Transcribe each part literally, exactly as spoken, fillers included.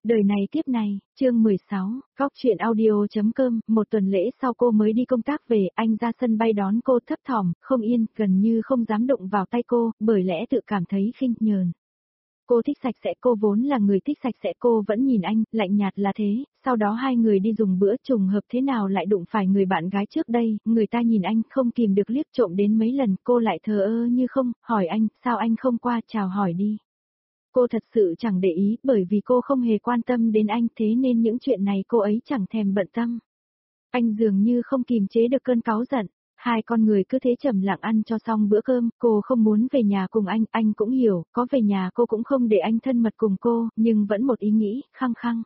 Đời này kiếp này, chương mười sáu, góc truyện audio.com, một tuần lễ sau cô mới đi công tác về, anh ra sân bay đón cô thấp thỏm, không yên, gần như không dám động vào tay cô, bởi lẽ tự cảm thấy khinh nhờn. Cô thích sạch sẽ, cô vốn là người thích sạch sẽ, cô vẫn nhìn anh, lạnh nhạt là thế, sau đó hai người đi dùng bữa, trùng hợp thế nào lại đụng phải người bạn gái trước đây, người ta nhìn anh không kìm được liếc trộm đến mấy lần, cô lại thờ ơ như không, hỏi anh, sao anh không qua chào hỏi đi. Cô thật sự chẳng để ý, bởi vì cô không hề quan tâm đến anh, thế nên những chuyện này cô ấy chẳng thèm bận tâm. Anh dường như không kìm chế được cơn cáu giận. Hai con người cứ thế trầm lặng ăn cho xong bữa cơm, cô không muốn về nhà cùng anh, anh cũng hiểu, có về nhà cô cũng không để anh thân mật cùng cô, nhưng vẫn một ý nghĩ, khăng khăng.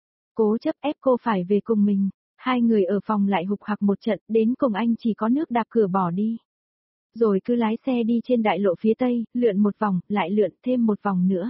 Cố chấp ép cô phải về cùng mình, hai người ở phòng lại hục hặc một trận, đến cùng anh chỉ có nước đạp cửa bỏ đi. Rồi cứ lái xe đi trên đại lộ phía tây, lượn một vòng, lại lượn thêm một vòng nữa.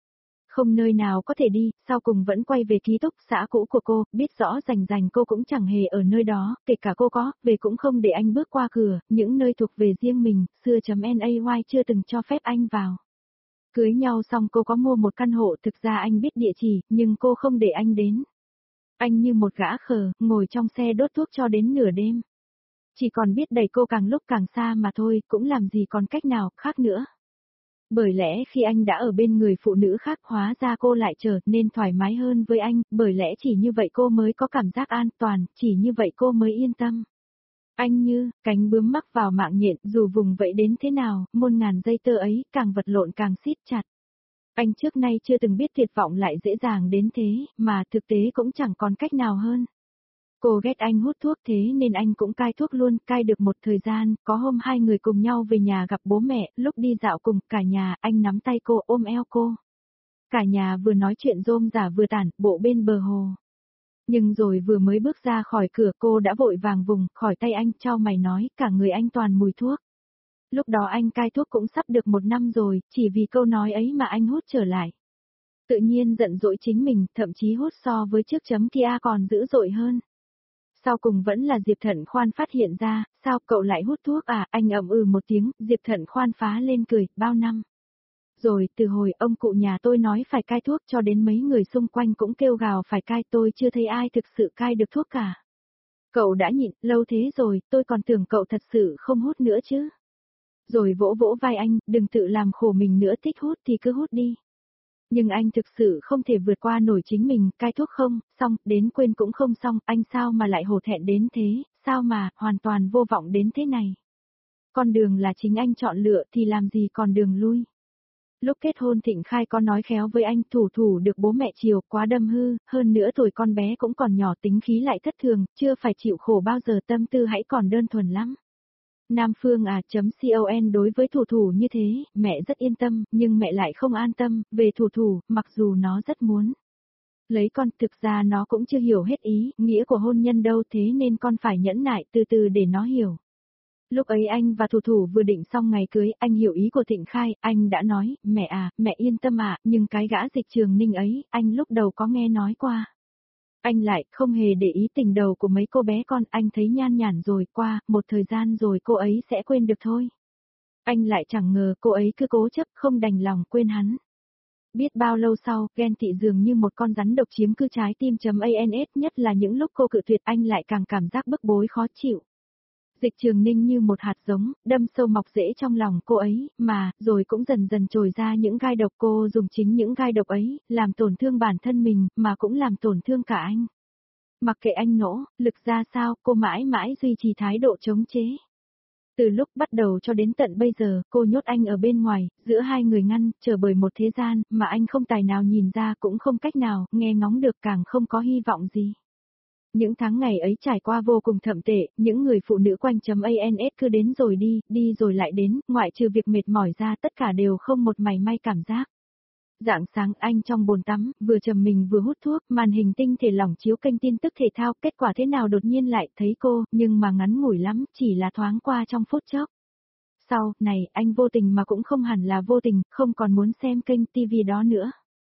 Không nơi nào có thể đi, sau cùng vẫn quay về ký túc xã cũ của cô, biết rõ rành rành cô cũng chẳng hề ở nơi đó, kể cả cô có, về cũng không để anh bước qua cửa, những nơi thuộc về riêng mình, xưa.nay chưa từng cho phép anh vào. Cưới nhau xong cô có mua một căn hộ, thực ra anh biết địa chỉ, nhưng cô không để anh đến. Anh như một gã khờ, ngồi trong xe đốt thuốc cho đến nửa đêm. Chỉ còn biết đẩy cô càng lúc càng xa mà thôi, cũng làm gì còn cách nào khác nữa. Bởi lẽ khi anh đã ở bên người phụ nữ khác hóa ra cô lại trở nên thoải mái hơn với anh, bởi lẽ chỉ như vậy cô mới có cảm giác an toàn, chỉ như vậy cô mới yên tâm. Anh như, cánh bướm mắc vào mạng nhện, dù vùng vẫy đến thế nào, muôn ngàn dây tơ ấy, càng vật lộn càng siết chặt. Anh trước nay chưa từng biết tuyệt vọng lại dễ dàng đến thế, mà thực tế cũng chẳng còn cách nào hơn. Cô ghét anh hút thuốc thế nên anh cũng cai thuốc luôn, cai được một thời gian, có hôm hai người cùng nhau về nhà gặp bố mẹ, lúc đi dạo cùng cả nhà, anh nắm tay cô ôm eo cô. Cả nhà vừa nói chuyện rôm rả vừa tản, bộ bên bờ hồ. Nhưng rồi vừa mới bước ra khỏi cửa cô đã vội vàng vùng khỏi tay anh, chau mày nói, cả người anh toàn mùi thuốc. Lúc đó anh cai thuốc cũng sắp được một năm rồi, chỉ vì câu nói ấy mà anh hút trở lại. Tự nhiên giận dỗi chính mình, thậm chí hút so với trước chấm kia còn dữ dội hơn. Sau cùng vẫn là Diệp Thận Khoan phát hiện ra, sao cậu lại hút thuốc à, anh ậm ừ một tiếng, Diệp Thận Khoan phá lên cười, bao năm. Rồi, từ hồi ông cụ nhà tôi nói phải cai thuốc cho đến mấy người xung quanh cũng kêu gào phải cai, tôi chưa thấy ai thực sự cai được thuốc cả. Cậu đã nhịn, lâu thế rồi, tôi còn tưởng cậu thật sự không hút nữa chứ. Rồi vỗ vỗ vai anh, đừng tự làm khổ mình nữa, thích hút thì cứ hút đi. Nhưng anh thực sự không thể vượt qua nổi chính mình, cai thuốc không, xong, đến quên cũng không xong, anh sao mà lại hổ thẹn đến thế, sao mà, hoàn toàn vô vọng đến thế này. Con đường là chính anh chọn lựa thì làm gì còn đường lui. Lúc kết hôn Thịnh Khai có nói khéo với anh, thủ thủ được bố mẹ chiều, quá đâm hư, hơn nữa tuổi con bé cũng còn nhỏ, tính khí lại thất thường, chưa phải chịu khổ bao giờ, tâm tư hãy còn đơn thuần lắm. Nam Phương à, chấm con đối với thủ thủ như thế, mẹ rất yên tâm, nhưng mẹ lại không an tâm, về thủ thủ, mặc dù nó rất muốn lấy con, thực ra nó cũng chưa hiểu hết ý, nghĩa của hôn nhân đâu, thế nên con phải nhẫn nại từ từ để nó hiểu. Lúc ấy anh và thủ thủ vừa định xong ngày cưới, anh hiểu ý của Thịnh Khai, anh đã nói, mẹ à, mẹ yên tâm ạ, nhưng cái gã Dịch Trường Ninh ấy, anh lúc đầu có nghe nói qua. Anh lại không hề để ý tình đầu của mấy cô bé con, anh thấy nhan nhản rồi, qua, một thời gian rồi cô ấy sẽ quên được thôi. Anh lại chẳng ngờ cô ấy cứ cố chấp không đành lòng quên hắn. Biết bao lâu sau, ghen tị dường như một con rắn độc chiếm cứ trái tim.ans, nhất là những lúc cô cự tuyệt anh lại càng cảm giác bức bối khó chịu. Dịch Trường Ninh như một hạt giống, đâm sâu mọc rễ trong lòng cô ấy, mà, rồi cũng dần dần trồi ra những gai độc, cô dùng chính những gai độc ấy, làm tổn thương bản thân mình, mà cũng làm tổn thương cả anh. Mặc kệ anh nỗ, lực ra sao, cô mãi mãi duy trì thái độ chống chế. Từ lúc bắt đầu cho đến tận bây giờ, cô nhốt anh ở bên ngoài, giữa hai người ngăn, chờ bởi một thế gian, mà anh không tài nào nhìn ra cũng không cách nào, nghe ngóng được càng không có hy vọng gì. Những tháng ngày ấy trải qua vô cùng thậm tệ, những người phụ nữ quanh.ans cứ đến rồi đi, đi rồi lại đến, ngoại trừ việc mệt mỏi ra tất cả đều không một mảy may cảm giác. Rạng sáng anh trong bồn tắm, vừa trầm mình vừa hút thuốc, màn hình tinh thể lỏng chiếu kênh tin tức thể thao, kết quả thế nào đột nhiên lại thấy cô, nhưng mà ngắn ngủi lắm, chỉ là thoáng qua trong phút chốc. Sau, này, anh vô tình mà cũng không hẳn là vô tình, không còn muốn xem kênh tivi đó nữa.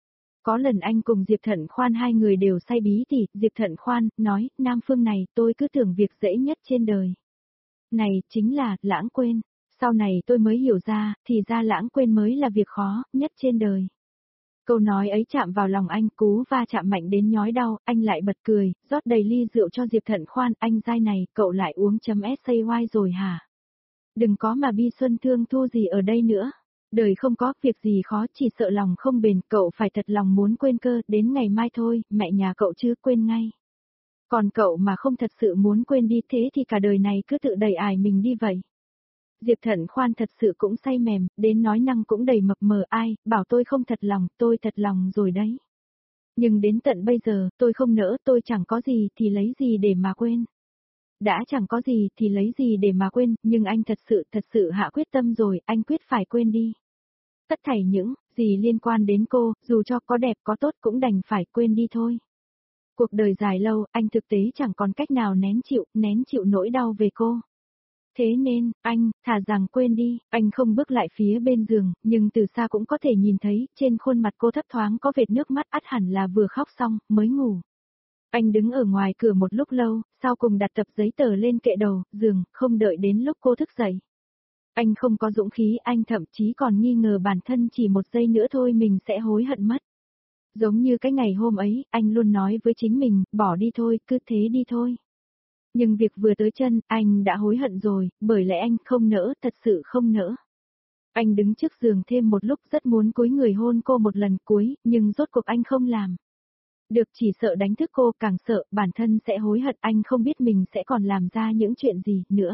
Có lần anh cùng Diệp Thận Khoan hai người đều say bí tỉ, Diệp Thận Khoan, nói, Nam Phương này, tôi cứ tưởng việc dễ nhất trên đời. Này, chính là, lãng quên. Sau này tôi mới hiểu ra, thì ra lãng quên mới là việc khó nhất trên đời. Câu nói ấy chạm vào lòng anh, cú va chạm mạnh đến nhói đau, anh lại bật cười, rót đầy ly rượu cho Diệp Thận khoan, anh dai này, cậu lại uống chấm say rồi hả? Đừng có mà bi xuân thương thu gì ở đây nữa. Đời không có việc gì khó, chỉ sợ lòng không bền, cậu phải thật lòng muốn quên cơ, đến ngày mai thôi, mẹ nhà cậu chứ quên ngay. Còn cậu mà không thật sự muốn quên đi thế thì cả đời này cứ tự đẩy ải mình đi vậy. Diệp Thận khoan thật sự cũng say mềm, đến nói năng cũng đầy mập mờ, ai, bảo tôi không thật lòng, tôi thật lòng rồi đấy. Nhưng đến tận bây giờ, tôi không nỡ, tôi chẳng có gì thì lấy gì để mà quên. Đã chẳng có gì thì lấy gì để mà quên, nhưng anh thật sự, thật sự hạ quyết tâm rồi, anh quyết phải quên đi. Tất thảy những gì liên quan đến cô, dù cho có đẹp có tốt cũng đành phải quên đi thôi. Cuộc đời dài lâu, anh thực tế chẳng còn cách nào nén chịu, nén chịu nỗi đau về cô. Thế nên, anh, thà rằng quên đi, anh không bước lại phía bên giường, nhưng từ xa cũng có thể nhìn thấy, trên khuôn mặt cô thấp thoáng có vệt nước mắt, ắt hẳn là vừa khóc xong, mới ngủ. Anh đứng ở ngoài cửa một lúc lâu, sau cùng đặt tập giấy tờ lên kệ đầu, giường, không đợi đến lúc cô thức dậy. Anh không có dũng khí, anh thậm chí còn nghi ngờ bản thân chỉ một giây nữa thôi mình sẽ hối hận mất. Giống như cái ngày hôm ấy, anh luôn nói với chính mình, bỏ đi thôi, cứ thế đi thôi. Nhưng việc vừa tới chân, anh đã hối hận rồi, bởi lẽ anh không nỡ, thật sự không nỡ. Anh đứng trước giường thêm một lúc rất muốn cúi người hôn cô một lần cuối, nhưng rốt cuộc anh không làm. Được chỉ sợ đánh thức cô, càng sợ bản thân sẽ hối hận, anh không biết mình sẽ còn làm ra những chuyện gì nữa.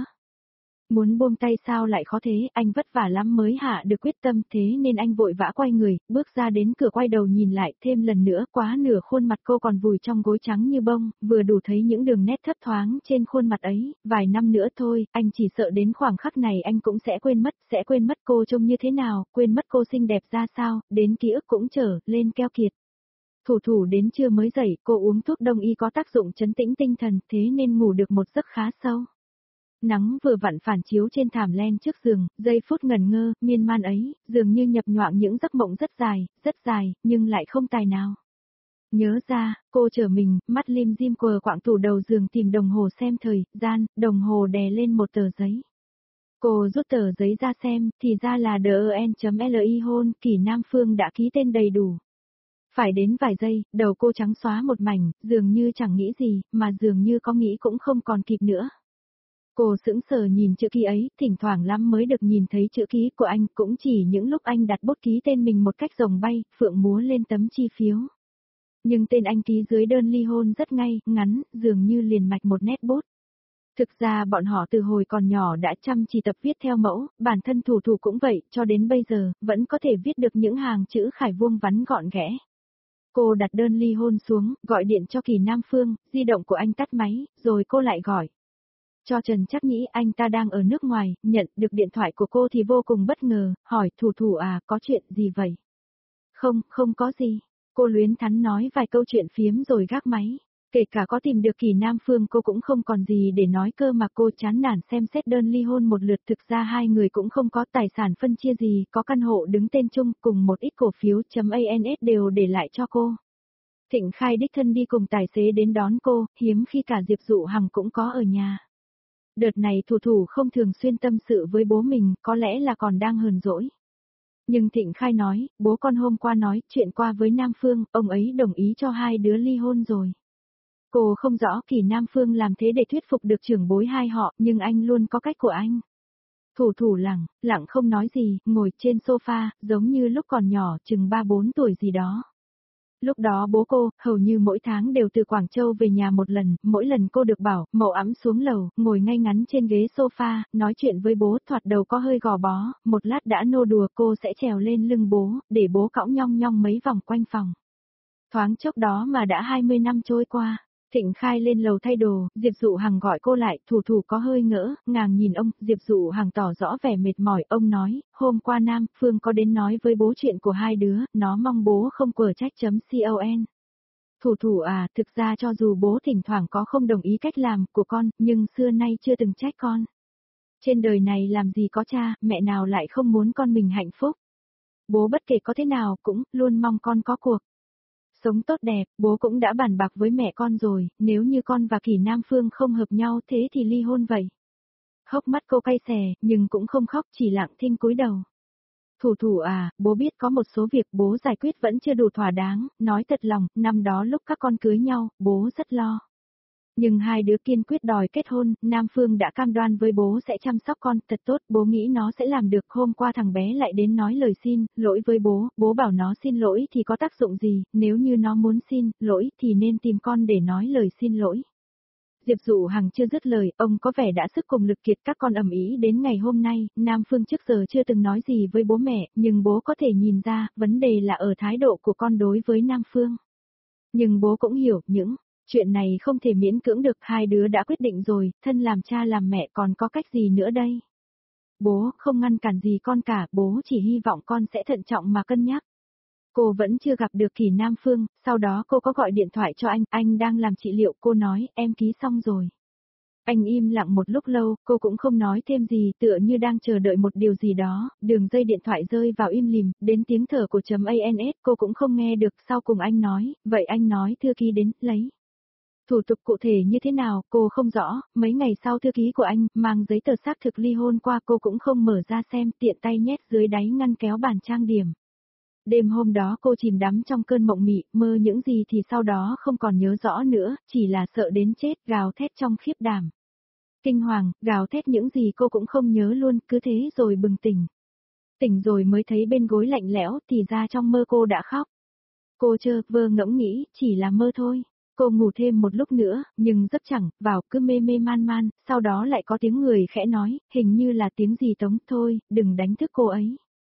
Muốn buông tay sao lại khó thế, anh vất vả lắm mới hạ được quyết tâm, thế nên anh vội vã quay người, bước ra đến cửa quay đầu nhìn lại thêm lần nữa, quá nửa khuôn mặt cô còn vùi trong gối trắng như bông, vừa đủ thấy những đường nét thấp thoáng trên khuôn mặt ấy, vài năm nữa thôi, anh chỉ sợ đến khoảng khắc này anh cũng sẽ quên mất, sẽ quên mất cô trông như thế nào, quên mất cô xinh đẹp ra sao, đến ký ức cũng trở lên keo kiệt. Thủ thủ đến trưa mới dậy, cô uống thuốc đông y có tác dụng trấn tĩnh tinh thần, thế nên ngủ được một giấc khá sâu. Nắng vừa vặn phản chiếu trên thảm len trước giường, giây phút ngẩn ngơ, miên man ấy, dường như nhập nhoạng những giấc mộng rất dài, rất dài, nhưng lại không tài nào. Nhớ ra, cô trở mình, mắt lim dim quờ quạng tủ đầu giường tìm đồng hồ xem thời, gian, đồng hồ đè lên một tờ giấy. Cô rút tờ giấy ra xem, thì ra là đen.li hôn, Kỳ Nam Phương đã ký tên đầy đủ. Phải đến vài giây, đầu cô trắng xóa một mảnh, dường như chẳng nghĩ gì, mà dường như có nghĩ cũng không còn kịp nữa. Cô sững sờ nhìn chữ ký ấy, thỉnh thoảng lắm mới được nhìn thấy chữ ký của anh, cũng chỉ những lúc anh đặt bút ký tên mình một cách rồng bay, phượng múa lên tấm chi phiếu. Nhưng tên anh ký dưới đơn ly hôn rất ngay, ngắn, dường như liền mạch một nét bút. Thực ra bọn họ từ hồi còn nhỏ đã chăm chỉ tập viết theo mẫu, bản thân thủ thủ cũng vậy, cho đến bây giờ, vẫn có thể viết được những hàng chữ khải vuông vắn gọn ghẽ. Cô đặt đơn ly hôn xuống, gọi điện cho Kỳ Nam Phương, di động của anh tắt máy, rồi cô lại gọi. Cho Trần chắc nghĩ anh ta đang ở nước ngoài, nhận được điện thoại của cô thì vô cùng bất ngờ, hỏi thủ thủ à, có chuyện gì vậy? Không, không có gì. Cô luyến thắn nói vài câu chuyện phiếm rồi gác máy. Kể cả có tìm được Kỳ Nam Phương cô cũng không còn gì để nói cơ mà cô chán nản xem xét đơn ly hôn một lượt, thực ra hai người cũng không có tài sản phân chia gì, có căn hộ đứng tên chung cùng một ít cổ phiếu.ans đều để lại cho cô. Thịnh Khai đích thân đi cùng tài xế đến đón cô, hiếm khi cả Diệp Dụ Hằng cũng có ở nhà. Đợt này thủ thủ không thường xuyên tâm sự với bố mình, có lẽ là còn đang hờn dỗi. Nhưng Thịnh Khai nói, bố con hôm qua nói chuyện qua với Nam Phương, ông ấy đồng ý cho hai đứa ly hôn rồi. Cô không rõ Kỳ Nam Phương làm thế để thuyết phục được trưởng bối hai họ, nhưng anh luôn có cách của anh. Thủ thủ lặng, lặng không nói gì, ngồi trên sofa, giống như lúc còn nhỏ, chừng ba bốn tuổi gì đó. Lúc đó bố cô, hầu như mỗi tháng đều từ Quảng Châu về nhà một lần, mỗi lần cô được bảo, mậu ẵm xuống lầu, ngồi ngay ngắn trên ghế sofa, nói chuyện với bố, thoạt đầu có hơi gò bó, một lát đã nô đùa cô sẽ trèo lên lưng bố, để bố cõng nhong nhong mấy vòng quanh phòng. Thoáng chốc đó mà đã hai mươi năm trôi qua. Thịnh Khai lên lầu thay đồ, Diệp Dụ Hằng gọi cô lại, thủ thủ có hơi ngỡ, ngàng nhìn ông, Diệp Dụ Hằng tỏ rõ vẻ mệt mỏi, ông nói, hôm qua Nam Phương có đến nói với bố chuyện của hai đứa, nó mong bố không quở trách.con. Thủ thủ à, thực ra cho dù bố thỉnh thoảng có không đồng ý cách làm của con, nhưng xưa nay chưa từng trách con. Trên đời này làm gì có cha, mẹ nào lại không muốn con mình hạnh phúc. Bố bất kể có thế nào cũng luôn mong con có cuộc sống tốt đẹp, bố cũng đã bàn bạc với mẹ con rồi, nếu như con và Kỳ Nam Phương không hợp nhau thế thì ly hôn vậy. Hốc mắt cô cay xè, nhưng cũng không khóc, chỉ lặng thinh cúi đầu. Thủ thủ à, bố biết có một số việc bố giải quyết vẫn chưa đủ thỏa đáng, nói thật lòng, năm đó lúc các con cưới nhau, bố rất lo. Nhưng hai đứa kiên quyết đòi kết hôn, Nam Phương đã cam đoan với bố sẽ chăm sóc con thật tốt, bố nghĩ nó sẽ làm được. Hôm qua thằng bé lại đến nói lời xin, lỗi với bố, bố bảo nó xin lỗi thì có tác dụng gì, nếu như nó muốn xin lỗi thì nên tìm con để nói lời xin lỗi. Diệp Dụ Hằng chưa dứt lời, ông có vẻ đã sức cùng lực kiệt, các con ầm ĩ đến ngày hôm nay. Nam Phương trước giờ chưa từng nói gì với bố mẹ, nhưng bố có thể nhìn ra, vấn đề là ở thái độ của con đối với Nam Phương. Nhưng bố cũng hiểu, những chuyện này không thể miễn cưỡng được, hai đứa đã quyết định rồi, thân làm cha làm mẹ còn có cách gì nữa đây. Bố không ngăn cản gì con cả, bố chỉ hy vọng con sẽ thận trọng mà cân nhắc. Cô vẫn chưa gặp được Kỳ Nam Phương, sau đó cô có gọi điện thoại cho anh, anh đang làm trị liệu, cô nói, em ký xong rồi. Anh im lặng một lúc lâu, cô cũng không nói thêm gì, tựa như đang chờ đợi một điều gì đó, đường dây điện thoại rơi vào im lìm, đến tiếng thở của chấm ans cô cũng không nghe được, sau cùng anh nói, vậy anh nói thư ký đến, lấy. Thủ tục cụ thể như thế nào, cô không rõ, mấy ngày sau thư ký của anh, mang giấy tờ xác thực ly hôn qua cô cũng không mở ra xem, tiện tay nhét dưới đáy ngăn kéo bàn trang điểm. Đêm hôm đó cô chìm đắm trong cơn mộng mị, mơ những gì thì sau đó không còn nhớ rõ nữa, chỉ là sợ đến chết, gào thét trong khiếp đảm. Kinh hoàng, gào thét những gì cô cũng không nhớ luôn, cứ thế rồi bừng tỉnh. Tỉnh rồi mới thấy bên gối lạnh lẽo, thì ra trong mơ cô đã khóc. Cô chơ vơ ngẫm nghĩ, chỉ là mơ thôi. Cô ngủ thêm một lúc nữa, nhưng giấc chẳng, vào cứ mê mê man man, sau đó lại có tiếng người khẽ nói, hình như là tiếng gì Tống, thôi, đừng đánh thức cô ấy.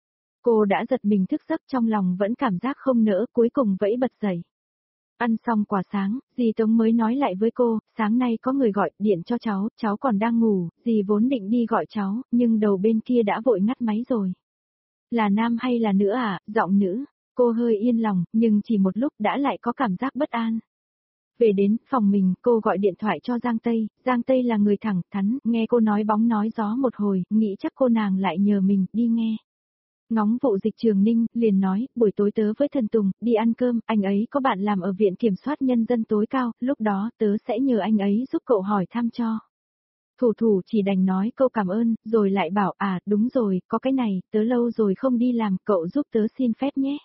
Cô đã giật mình thức giấc, trong lòng vẫn cảm giác không nỡ, cuối cùng vẫy bật dậy. Ăn xong quả sáng, dì Tống mới nói lại với cô, sáng nay có người gọi điện cho cháu, cháu còn đang ngủ, dì vốn định đi gọi cháu, nhưng đầu bên kia đã vội ngắt máy rồi. Là nam hay là nữ à, giọng nữ, cô hơi yên lòng, nhưng chỉ một lúc đã lại có cảm giác bất an. Về đến phòng mình, cô gọi điện thoại cho Giang Tây, Giang Tây là người thẳng thắn, nghe cô nói bóng nói gió một hồi, nghĩ chắc cô nàng lại nhờ mình, đi nghe. Ngóng vụ Dịch Trường Ninh, liền nói, buổi tối tớ với Thần Tùng, đi ăn cơm, anh ấy có bạn làm ở Viện Kiểm soát Nhân dân tối cao, lúc đó tớ sẽ nhờ anh ấy giúp cậu hỏi thăm cho. Thủ thủ chỉ đành nói câu cảm ơn, rồi lại bảo, à, đúng rồi, có cái này, tớ lâu rồi không đi làm, cậu giúp tớ xin phép nhé.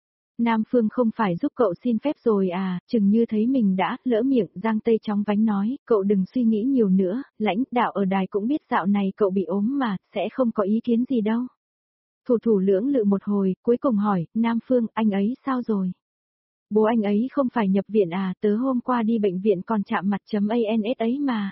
Nam Phương không phải giúp cậu xin phép rồi à, chừng như thấy mình đã, lỡ miệng, Giang Tây chóng vánh nói, cậu đừng suy nghĩ nhiều nữa, lãnh đạo ở đài cũng biết dạo này cậu bị ốm mà, sẽ không có ý kiến gì đâu. Thủ thủ lưỡng lự một hồi, cuối cùng hỏi, Nam Phương, anh ấy sao rồi? Bố anh ấy không phải nhập viện à, tớ hôm qua đi bệnh viện còn chạm mặt chấm ans ấy mà.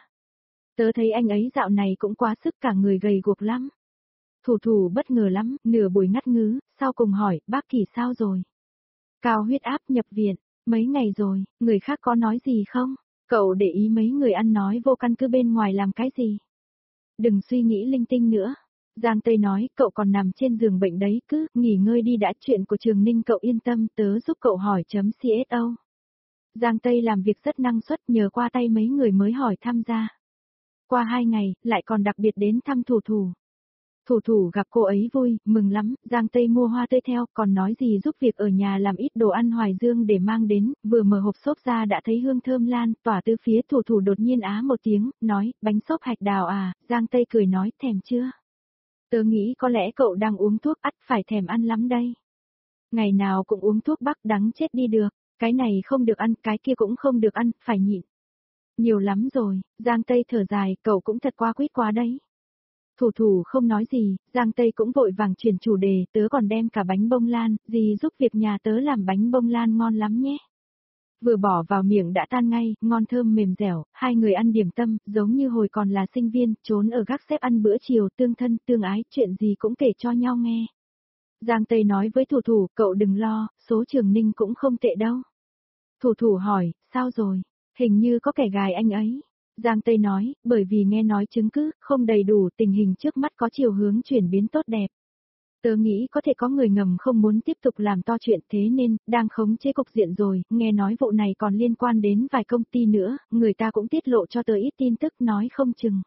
Tớ thấy anh ấy dạo này cũng quá sức, cả người gầy guộc lắm. Thủ thủ bất ngờ lắm, nửa buổi ngắt ngứ, sau cùng hỏi, bác Kỳ sao rồi? Cao huyết áp nhập viện, mấy ngày rồi, người khác có nói gì không? Cậu để ý mấy người ăn nói vô căn cứ bên ngoài làm cái gì? Đừng suy nghĩ linh tinh nữa. Giang Tây nói, cậu còn nằm trên giường bệnh đấy, cứ nghỉ ngơi đi đã, chuyện của Trường Ninh cậu yên tâm, tớ giúp cậu hỏi chấm xô. Giang Tây làm việc rất năng suất, nhờ qua tay mấy người mới hỏi tham gia. Qua hai ngày, lại còn đặc biệt đến thăm thủ thủ. Thủ thủ gặp cô ấy vui, mừng lắm, Giang Tây mua hoa tươi theo, còn nói gì giúp việc ở nhà làm ít đồ ăn hoài dương để mang đến, vừa mở hộp xốp ra đã thấy hương thơm lan, tỏa từ phía thủ thủ đột nhiên á một tiếng, nói, bánh xốp hạch đào à, Giang Tây cười nói, thèm chưa? Tớ nghĩ có lẽ cậu đang uống thuốc ắt phải thèm ăn lắm đây. Ngày nào cũng uống thuốc bắc đắng chết đi được, cái này không được ăn, cái kia cũng không được ăn, phải nhịn. Nhiều lắm rồi, Giang Tây thở dài, cậu cũng thật quá quýt quá đấy. Thủ thủ không nói gì, Giang Tây cũng vội vàng chuyển chủ đề, tớ còn đem cả bánh bông lan, dì giúp việc nhà tớ làm bánh bông lan ngon lắm nhé. Vừa bỏ vào miệng đã tan ngay, ngon thơm mềm dẻo, hai người ăn điểm tâm, giống như hồi còn là sinh viên, trốn ở gác xếp ăn bữa chiều, tương thân, tương ái, chuyện gì cũng kể cho nhau nghe. Giang Tây nói với thủ thủ, cậu đừng lo, số Trường Ninh cũng không tệ đâu. Thủ thủ hỏi, sao rồi? Hình như có kẻ gài anh ấy. Giang Tây nói, bởi vì nghe nói chứng cứ, không đầy đủ, tình hình trước mắt có chiều hướng chuyển biến tốt đẹp. Tớ nghĩ có thể có người ngầm không muốn tiếp tục làm to chuyện thế nên, đang khống chế cục diện rồi, nghe nói vụ này còn liên quan đến vài công ty nữa, người ta cũng tiết lộ cho tớ ít tin tức nói không chừng.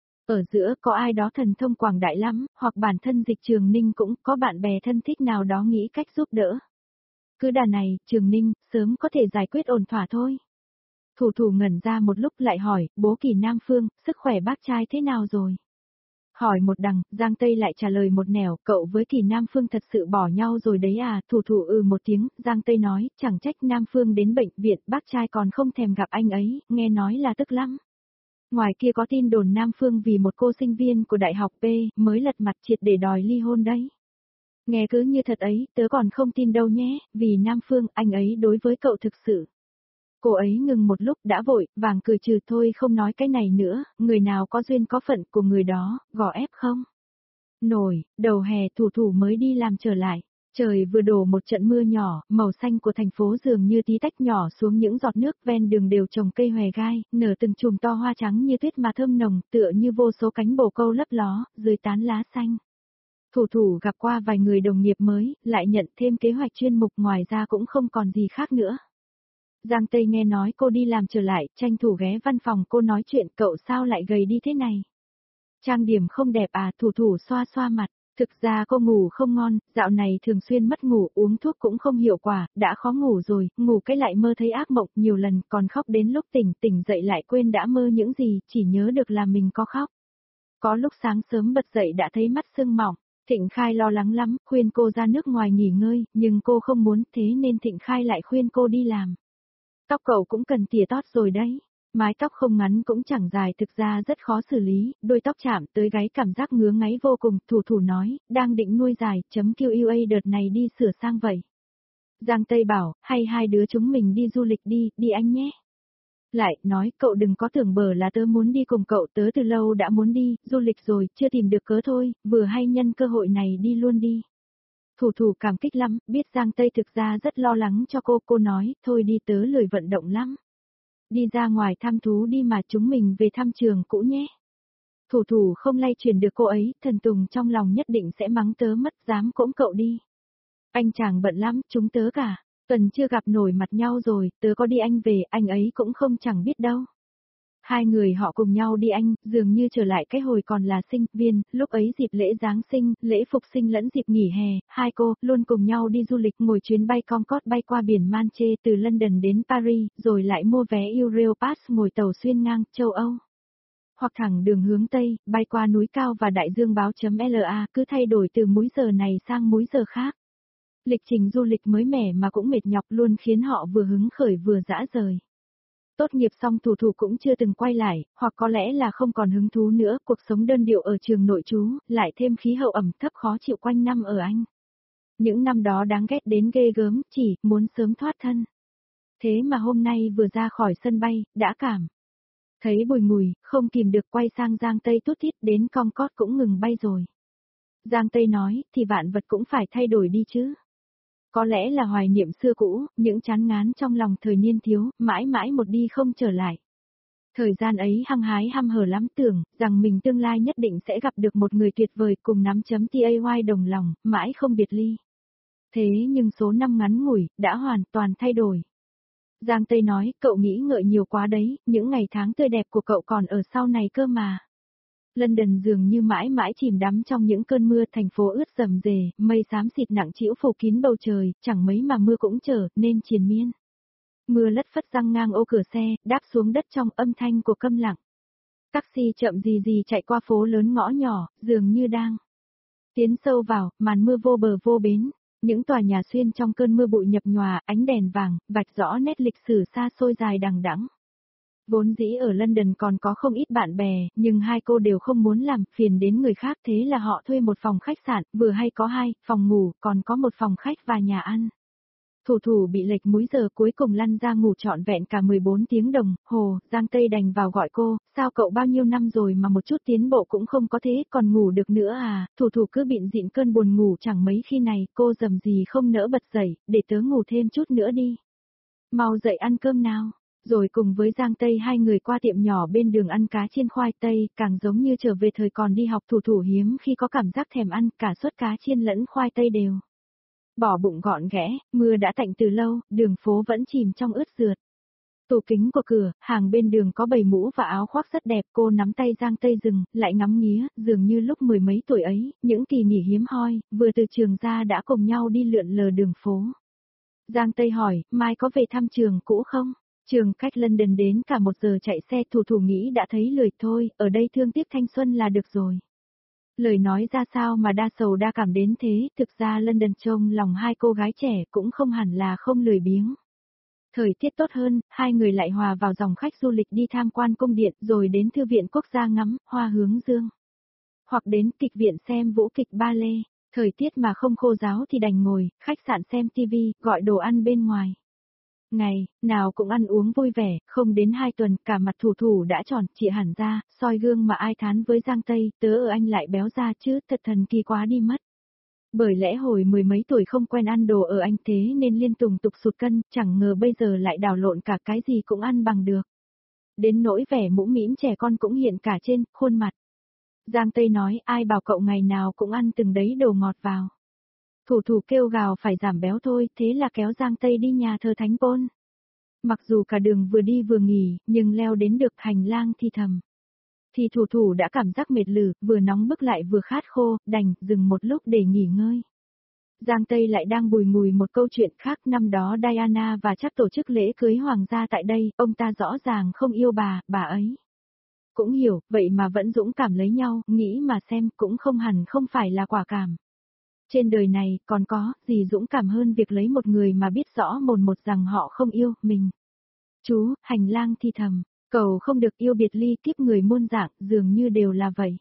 Ở giữa có ai đó thần thông quảng đại lắm, hoặc bản thân Dịch Trường Ninh cũng có bạn bè thân thích nào đó nghĩ cách giúp đỡ. Cứ đà này, Trường Ninh, sớm có thể giải quyết ổn thỏa thôi. Thủ thủ ngẩn ra một lúc lại hỏi, bố Kỳ Nam Phương, sức khỏe bác trai thế nào rồi? Hỏi một đằng, Giang Tây lại trả lời một nẻo, cậu với Kỳ Nam Phương thật sự bỏ nhau rồi đấy à, thủ thủ ừ một tiếng, Giang Tây nói, chẳng trách Nam Phương đến bệnh viện, bác trai còn không thèm gặp anh ấy, nghe nói là tức lắm. Ngoài kia có tin đồn Nam Phương vì một cô sinh viên của đại học P, mới lật mặt triệt để đòi ly hôn đấy. Nghe cứ như thật ấy, tớ còn không tin đâu nhé, vì Nam Phương, anh ấy đối với cậu thực sự. Cô ấy ngừng một lúc đã vội, vàng cười trừ thôi không nói cái này nữa, người nào có duyên có phận của người đó, gò ép không? Nổi, đầu hè thủ thủ mới đi làm trở lại. Trời vừa đổ một trận mưa nhỏ, màu xanh của thành phố dường như tí tách nhỏ xuống những giọt nước ven đường đều trồng cây hòe gai, nở từng chùm to hoa trắng như tuyết mà thơm nồng, tựa như vô số cánh bồ câu lấp ló, dưới tán lá xanh. Thủ thủ gặp qua vài người đồng nghiệp mới, lại nhận thêm kế hoạch chuyên mục ngoài ra cũng không còn gì khác nữa. Giang Tây nghe nói cô đi làm trở lại, tranh thủ ghé văn phòng cô nói chuyện cậu sao lại gầy đi thế này. Trang điểm không đẹp à, thủ thủ xoa xoa mặt. Thực ra cô ngủ không ngon, dạo này thường xuyên mất ngủ, uống thuốc cũng không hiệu quả, đã khó ngủ rồi, ngủ cái lại mơ thấy ác mộng nhiều lần, còn khóc đến lúc tỉnh, tỉnh dậy lại quên đã mơ những gì, chỉ nhớ được là mình có khóc. Có lúc sáng sớm bật dậy đã thấy mắt sưng mỏng, Thịnh Khai lo lắng lắm, khuyên cô ra nước ngoài nghỉ ngơi, nhưng cô không muốn, thế nên Thịnh Khai lại khuyên cô đi làm. Tóc cậu cũng cần tỉa tót rồi đấy. Mái tóc không ngắn cũng chẳng dài thực ra rất khó xử lý, đôi tóc chạm tới gáy cảm giác ngứa ngáy vô cùng, thủ thủ nói, đang định nuôi dài, chấm quy a đợt này đi sửa sang vậy. Giang Tây bảo, hay hai đứa chúng mình đi du lịch đi, đi anh nhé. Lại, nói, cậu đừng có tưởng bờ là tớ muốn đi cùng cậu, tớ từ lâu đã muốn đi, du lịch rồi, chưa tìm được cớ thôi, vừa hay nhân cơ hội này đi luôn đi. Thủ thủ cảm kích lắm, biết Giang Tây thực ra rất lo lắng cho cô, cô nói, thôi đi tớ lười vận động lắm. Đi ra ngoài thăm thú đi mà chúng mình về thăm trường cũ nhé. Thủ thủ không lay chuyển được cô ấy, thần Tùng trong lòng nhất định sẽ mắng tớ mất, dám cỗng cậu đi. Anh chàng bận lắm, chúng tớ cả, tuần chưa gặp nổi mặt nhau rồi, tớ có đi anh về, anh ấy cũng không chẳng biết đâu. Hai người họ cùng nhau đi anh, dường như trở lại cái hồi còn là sinh viên, lúc ấy dịp lễ Giáng sinh, lễ phục sinh lẫn dịp nghỉ hè, hai cô luôn cùng nhau đi du lịch ngồi chuyến bay Concorde bay qua biển Manche từ London đến Paris, rồi lại mua vé Europass ngồi tàu xuyên ngang châu Âu. Hoặc thẳng đường hướng Tây, bay qua núi cao và đại dương báo.la, cứ thay đổi từ múi giờ này sang múi giờ khác. Lịch trình du lịch mới mẻ mà cũng mệt nhọc luôn khiến họ vừa hứng khởi vừa dã rời. Tốt nghiệp xong thủ thủ cũng chưa từng quay lại, hoặc có lẽ là không còn hứng thú nữa, cuộc sống đơn điệu ở trường nội trú, lại thêm khí hậu ẩm thấp khó chịu quanh năm ở Anh. Những năm đó đáng ghét đến ghê gớm, chỉ muốn sớm thoát thân. Thế mà hôm nay vừa ra khỏi sân bay, đã cảm. Thấy bùi ngùi, không kìm được quay sang Giang Tây tút thít đến Concorde cũng ngừng bay rồi. Giang Tây nói, thì vạn vật cũng phải thay đổi đi chứ. Có lẽ là hoài niệm xưa cũ, những chán ngán trong lòng thời niên thiếu, mãi mãi một đi không trở lại. Thời gian ấy hăng hái hăm hở lắm tưởng, rằng mình tương lai nhất định sẽ gặp được một người tuyệt vời cùng nắm chấm tay đồng lòng, mãi không biệt ly. Thế nhưng số năm ngắn ngủi, đã hoàn toàn thay đổi. Giang Tây nói, cậu nghĩ ngợi nhiều quá đấy, những ngày tháng tươi đẹp của cậu còn ở sau này cơ mà. London dường như mãi mãi chìm đắm trong những cơn mưa, thành phố ướt rầm rề, mây xám xịt nặng trĩu phủ kín bầu trời, chẳng mấy mà mưa cũng trở nên triền miên. Mưa lất phất răng ngang ô cửa xe, đáp xuống đất trong âm thanh của câm lặng. Taxi chậm gì gì chạy qua phố lớn ngõ nhỏ, dường như đang tiến sâu vào, màn mưa vô bờ vô bến. Những tòa nhà xuyên trong cơn mưa bụi nhập nhòa, ánh đèn vàng, vạch rõ nét lịch sử xa xôi dài đằng đẵng. Vốn dĩ ở London còn có không ít bạn bè, nhưng hai cô đều không muốn làm phiền đến người khác, thế là họ thuê một phòng khách sạn, vừa hay có hai, phòng ngủ, còn có một phòng khách và nhà ăn. Thủ thủ bị lệch múi giờ cuối cùng lăn ra ngủ trọn vẹn cả mười bốn tiếng đồng, hồ, Giang Tây đành vào gọi cô, sao cậu bao nhiêu năm rồi mà một chút tiến bộ cũng không có thế, còn ngủ được nữa à, thủ thủ cứ bịn dịn cơn buồn ngủ chẳng mấy khi này, cô dầm gì không nỡ bật dậy, để tớ ngủ thêm chút nữa đi. Mau dậy ăn cơm nào. Rồi cùng với Giang Tây hai người qua tiệm nhỏ bên đường ăn cá chiên khoai tây, càng giống như trở về thời còn đi học. Thủ thủ hiếm khi có cảm giác thèm ăn, cả suất cá chiên lẫn khoai tây đều. Bỏ bụng gọn ghẽ, mưa đã tạnh từ lâu, đường phố vẫn chìm trong ướt rượt. Tủ kính của cửa, hàng bên đường có bầy mũ và áo khoác rất đẹp, cô nắm tay Giang Tây dừng, lại ngắm nghía, dường như lúc mười mấy tuổi ấy, những kỳ nghỉ hiếm hoi, vừa từ trường ra đã cùng nhau đi lượn lờ đường phố. Giang Tây hỏi, mai có về thăm trường cũ không? Trường cách London đến cả một giờ chạy xe, thủ thủ nghĩ đã thấy lười thôi, ở đây thương tiếc thanh xuân là được rồi. Lời nói ra sao mà đa sầu đa cảm đến thế, thực ra London trông lòng hai cô gái trẻ cũng không hẳn là không lười biếng. Thời tiết tốt hơn, hai người lại hòa vào dòng khách du lịch đi tham quan cung điện rồi đến thư viện quốc gia ngắm hoa hướng dương. Hoặc đến kịch viện xem vũ kịch ba lê, thời tiết mà không khô ráo thì đành ngồi, khách sạn xem tivi, gọi đồ ăn bên ngoài. Ngày, nào cũng ăn uống vui vẻ, không đến hai tuần, cả mặt Thủ Thủ đã tròn, chĩa hẳn ra, soi gương mà ai thán với Giang Tây, tớ ở anh lại béo ra chứ, thật thần kỳ quá đi mất. Bởi lẽ hồi mười mấy tuổi không quen ăn đồ ở anh thế nên liên tục tục sụt cân, chẳng ngờ bây giờ lại đảo lộn cả cái gì cũng ăn bằng được. Đến nỗi vẻ mũm mĩm trẻ con cũng hiện cả trên khuôn mặt. Giang Tây nói, ai bảo cậu ngày nào cũng ăn từng đấy đồ ngọt vào. Thủ Thủ kêu gào phải giảm béo thôi, thế là kéo Giang Tây đi nhà thờ Thánh Pôn. Mặc dù cả đường vừa đi vừa nghỉ, nhưng leo đến được hành lang thì thầm. Thì Thủ Thủ đã cảm giác mệt lử, vừa nóng bức lại vừa khát khô, đành dừng một lúc để nghỉ ngơi. Giang Tây lại đang bùi ngùi một câu chuyện khác, năm đó Diana và chắc tổ chức lễ cưới hoàng gia tại đây, ông ta rõ ràng không yêu bà, bà ấy. Cũng hiểu, vậy mà vẫn dũng cảm lấy nhau, nghĩ mà xem cũng không hẳn không phải là quả cảm. Trên đời này, còn có gì dũng cảm hơn việc lấy một người mà biết rõ mồn một rằng họ không yêu mình. Chú, hành lang thì thầm, cầu không được yêu biệt ly, kiếp người muôn dạng, dường như đều là vậy.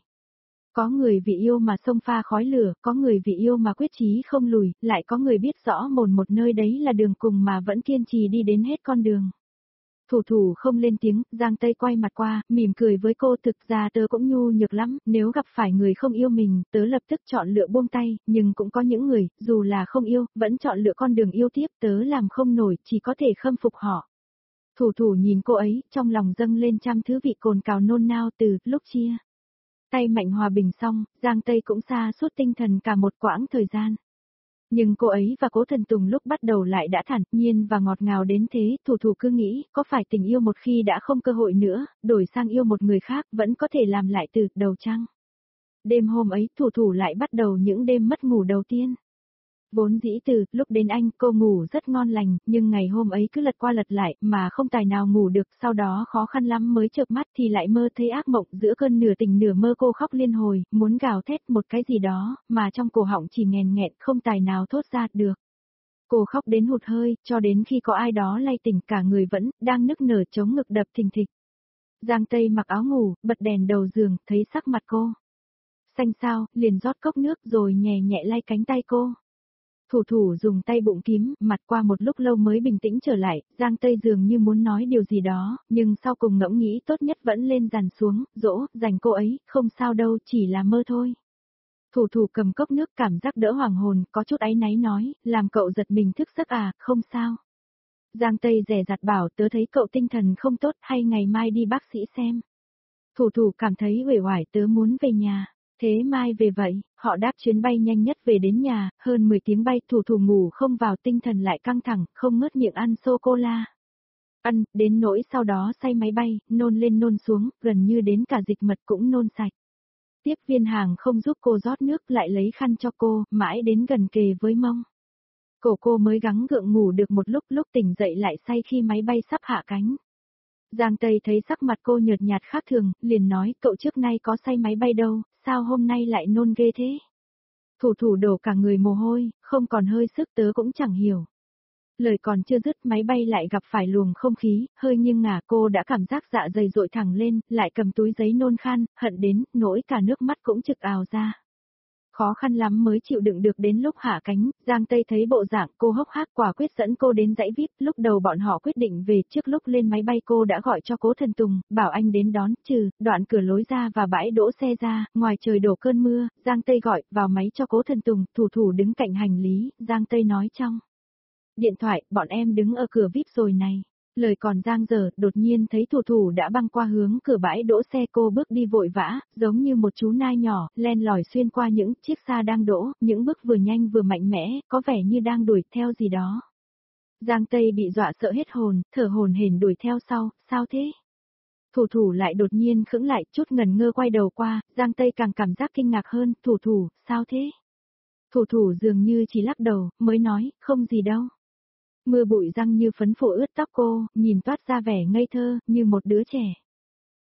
Có người vì yêu mà xông pha khói lửa, có người vì yêu mà quyết chí không lùi, lại có người biết rõ mồn một nơi đấy là đường cùng mà vẫn kiên trì đi đến hết con đường. Thủ Thủ không lên tiếng, Giang Tây quay mặt qua, mỉm cười với cô, thực ra tớ cũng nhu nhược lắm, nếu gặp phải người không yêu mình, tớ lập tức chọn lựa buông tay, nhưng cũng có những người, dù là không yêu, vẫn chọn lựa con đường yêu tiếp, tớ làm không nổi, chỉ có thể khâm phục họ. Thủ Thủ nhìn cô ấy, trong lòng dâng lên trăm thứ vị cồn cào nôn nao từ lúc chia tay Mạnh hòa bình xong, Giang Tây cũng xa suốt tinh thần cả một quãng thời gian. Nhưng cô ấy và Cố Thần Tùng lúc bắt đầu lại đã thản nhiên và ngọt ngào đến thế, Thủ Thủ cứ nghĩ, có phải tình yêu một khi đã không cơ hội nữa, đổi sang yêu một người khác vẫn có thể làm lại từ đầu chăng? Đêm hôm ấy, Thủ Thủ lại bắt đầu những đêm mất ngủ đầu tiên. Vốn dĩ từ lúc đến anh cô ngủ rất ngon lành, nhưng ngày hôm ấy cứ lật qua lật lại mà không tài nào ngủ được, sau đó khó khăn lắm mới chợp mắt thì lại mơ thấy ác mộng, giữa cơn nửa tỉnh nửa mơ cô khóc liên hồi, muốn gào thét một cái gì đó, mà trong cổ họng chỉ nghèn nghẹn không tài nào thốt ra được. Cô khóc đến hụt hơi, cho đến khi có ai đó lay tỉnh, cả người vẫn đang nức nở chống ngực đập thình thịch. Giang Tây mặc áo ngủ, bật đèn đầu giường, thấy sắc mặt cô xanh xao, liền rót cốc nước rồi nhẹ nhẹ lay cánh tay cô. Thủ Thủ dùng tay bụng kiếm, mặt qua một lúc lâu mới bình tĩnh trở lại, Giang Tây dường như muốn nói điều gì đó, nhưng sau cùng ngẫm nghĩ tốt nhất vẫn lên dàn xuống, dỗ, dành cô ấy, không sao đâu, chỉ là mơ thôi. Thủ Thủ cầm cốc nước cảm giác đỡ hoàng hồn, có chút áy náy nói, làm cậu giật mình thức giấc à, không sao. Giang Tây dè dặt bảo, tớ thấy cậu tinh thần không tốt, hay ngày mai đi bác sĩ xem. Thủ Thủ cảm thấy uể oải, tớ muốn về nhà. Thế mai về vậy, họ đáp chuyến bay nhanh nhất về đến nhà, hơn mười tiếng bay, Thủ Thủ ngủ không vào, tinh thần lại căng thẳng, không ngớt miệng ăn sô-cô-la. Ăn, đến nỗi sau đó say máy bay, nôn lên nôn xuống, gần như đến cả dịch mật cũng nôn sạch. Tiếp viên hàng không giúp cô rót nước, lại lấy khăn cho cô, mãi đến gần kề với mông. Cổ cô mới gắng gượng ngủ được một lúc, lúc tỉnh dậy lại say khi máy bay sắp hạ cánh. Giang Tây thấy sắc mặt cô nhợt nhạt khác thường, liền nói, cậu trước nay có say máy bay đâu, sao hôm nay lại nôn ghê thế? Thủ Thủ đổ cả người mồ hôi, không còn hơi sức, tớ cũng chẳng hiểu. Lời còn chưa dứt, máy bay lại gặp phải luồng không khí, hơi nghiêng ngả, cô đã cảm giác dạ dày dội thẳng lên, lại cầm túi giấy nôn khan, hận đến, nỗi cả nước mắt cũng trực ào ra. Khó khăn lắm mới chịu đựng được, đến lúc hạ cánh, Giang Tây thấy bộ dạng cô hốc hác, quả quyết dẫn cô đến dãy víp, lúc đầu bọn họ quyết định về, trước lúc lên máy bay cô đã gọi cho Cố Thần Tùng, bảo anh đến đón, trừ, đoạn cửa lối ra và bãi đỗ xe ra, ngoài trời đổ cơn mưa, Giang Tây gọi, vào máy cho Cố Thần Tùng, Thủ Thủ đứng cạnh hành lý, Giang Tây nói trong điện thoại, bọn em đứng ở cửa víp rồi này. Lời còn dang dở, đột nhiên thấy Thủ Thủ đã băng qua hướng cửa bãi đỗ xe, cô bước đi vội vã, giống như một chú nai nhỏ, len lỏi xuyên qua những chiếc xa đang đỗ, những bước vừa nhanh vừa mạnh mẽ, có vẻ như đang đuổi theo gì đó. Giang Tây bị dọa sợ hết hồn, thở hổn hển đuổi theo sau, sao thế? Thủ Thủ lại đột nhiên khững lại, chút ngần ngơ quay đầu qua, Giang Tây càng cảm giác kinh ngạc hơn, Thủ Thủ, sao thế? Thủ Thủ dường như chỉ lắc đầu, mới nói, không gì đâu. Mưa bụi răng như phấn phủ ướt tóc cô, nhìn toát ra vẻ ngây thơ, như một đứa trẻ.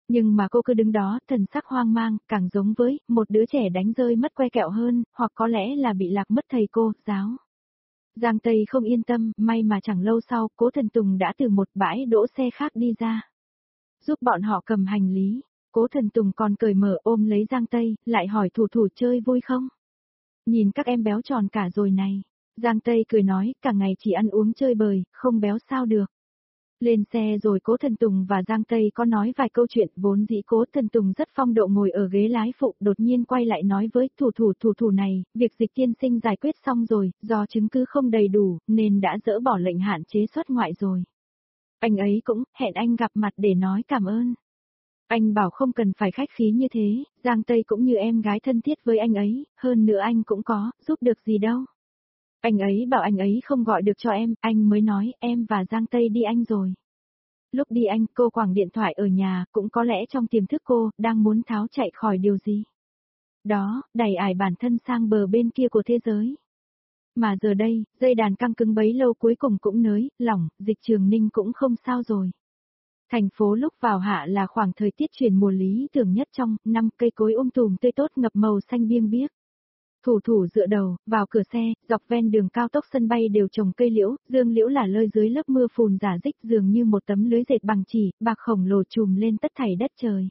Nhưng mà cô cứ đứng đó, thần sắc hoang mang, càng giống với một đứa trẻ đánh rơi mất que kẹo hơn, hoặc có lẽ là bị lạc mất thầy cô, giáo. Giang Tây không yên tâm, may mà chẳng lâu sau, Cố Thần Tùng đã từ một bãi đỗ xe khác đi ra. Giúp bọn họ cầm hành lý, Cố Thần Tùng còn cởi mở ôm lấy Giang Tây, lại hỏi Thủ Thủ chơi vui không? Nhìn các em béo tròn cả rồi này. Giang Tây cười nói, cả ngày chỉ ăn uống chơi bời, không béo sao được. Lên xe rồi Cố Thần Tùng và Giang Tây có nói vài câu chuyện, vốn dĩ Cố Thần Tùng rất phong độ ngồi ở ghế lái phụ, đột nhiên quay lại nói với thủ thủ thủ thủ này, việc Dịch tiên sinh giải quyết xong rồi, do chứng cứ không đầy đủ, nên đã dỡ bỏ lệnh hạn chế xuất ngoại rồi. Anh ấy cũng hẹn anh gặp mặt để nói cảm ơn. Anh bảo không cần phải khách khí như thế, Giang Tây cũng như em gái thân thiết với anh ấy, hơn nữa anh cũng có, giúp được gì đâu. Anh ấy bảo anh ấy không gọi được cho em, anh mới nói em và Giang Tây đi anh rồi. Lúc đi anh, cô quẳng điện thoại ở nhà, cũng có lẽ trong tiềm thức cô, đang muốn tháo chạy khỏi điều gì. Đó, đẩy ải bản thân sang bờ bên kia của thế giới. Mà giờ đây, dây đàn căng cứng bấy lâu cuối cùng cũng nới, lỏng, Dịch Trường Ninh cũng không sao rồi. Thành phố lúc vào hạ là khoảng thời tiết chuyển mùa lý tưởng nhất trong năm, cây cối um tùm tươi tốt ngập màu xanh biêng biếc. Thủ thủ dựa đầu, vào cửa xe, dọc ven đường cao tốc sân bay đều trồng cây liễu, dương liễu là lơi dưới lớp mưa phùn rả rích dường như một tấm lưới dệt bằng chỉ, bạc khổng lồ trùm lên tất thảy đất trời.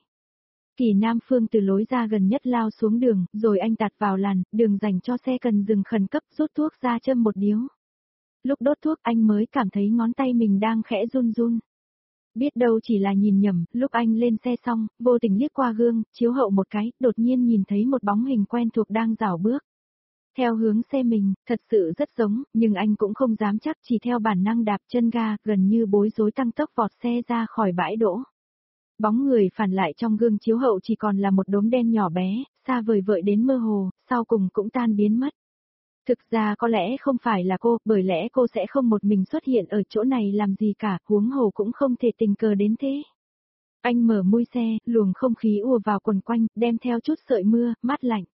Kỳ Nam Phương từ lối ra gần nhất lao xuống đường, rồi anh tạt vào làn, đường dành cho xe cần dừng khẩn cấp, rút thuốc ra châm một điếu. Lúc đốt thuốc anh mới cảm thấy ngón tay mình đang khẽ run run. Biết đâu chỉ là nhìn nhầm, lúc anh lên xe xong, vô tình liếc qua gương, chiếu hậu một cái, đột nhiên nhìn thấy một bóng hình quen thuộc đang rảo bước. Theo hướng xe mình, thật sự rất giống, nhưng anh cũng không dám chắc, chỉ theo bản năng đạp chân ga, gần như bối rối tăng tốc vọt xe ra khỏi bãi đỗ. Bóng người phản lại trong gương chiếu hậu chỉ còn là một đốm đen nhỏ bé, xa vời vợi đến mơ hồ, sau cùng cũng tan biến mất. Thực ra có lẽ không phải là cô, bởi lẽ cô sẽ không một mình xuất hiện ở chỗ này làm gì cả, huống hồ cũng không thể tình cờ đến thế. Anh mở mui xe, luồng không khí ùa vào quần quanh, đem theo chút sợi mưa, mát lạnh.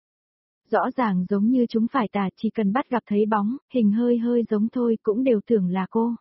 Rõ ràng giống như chúng phải tà, chỉ cần bắt gặp thấy bóng, hình hơi hơi giống thôi cũng đều tưởng là cô.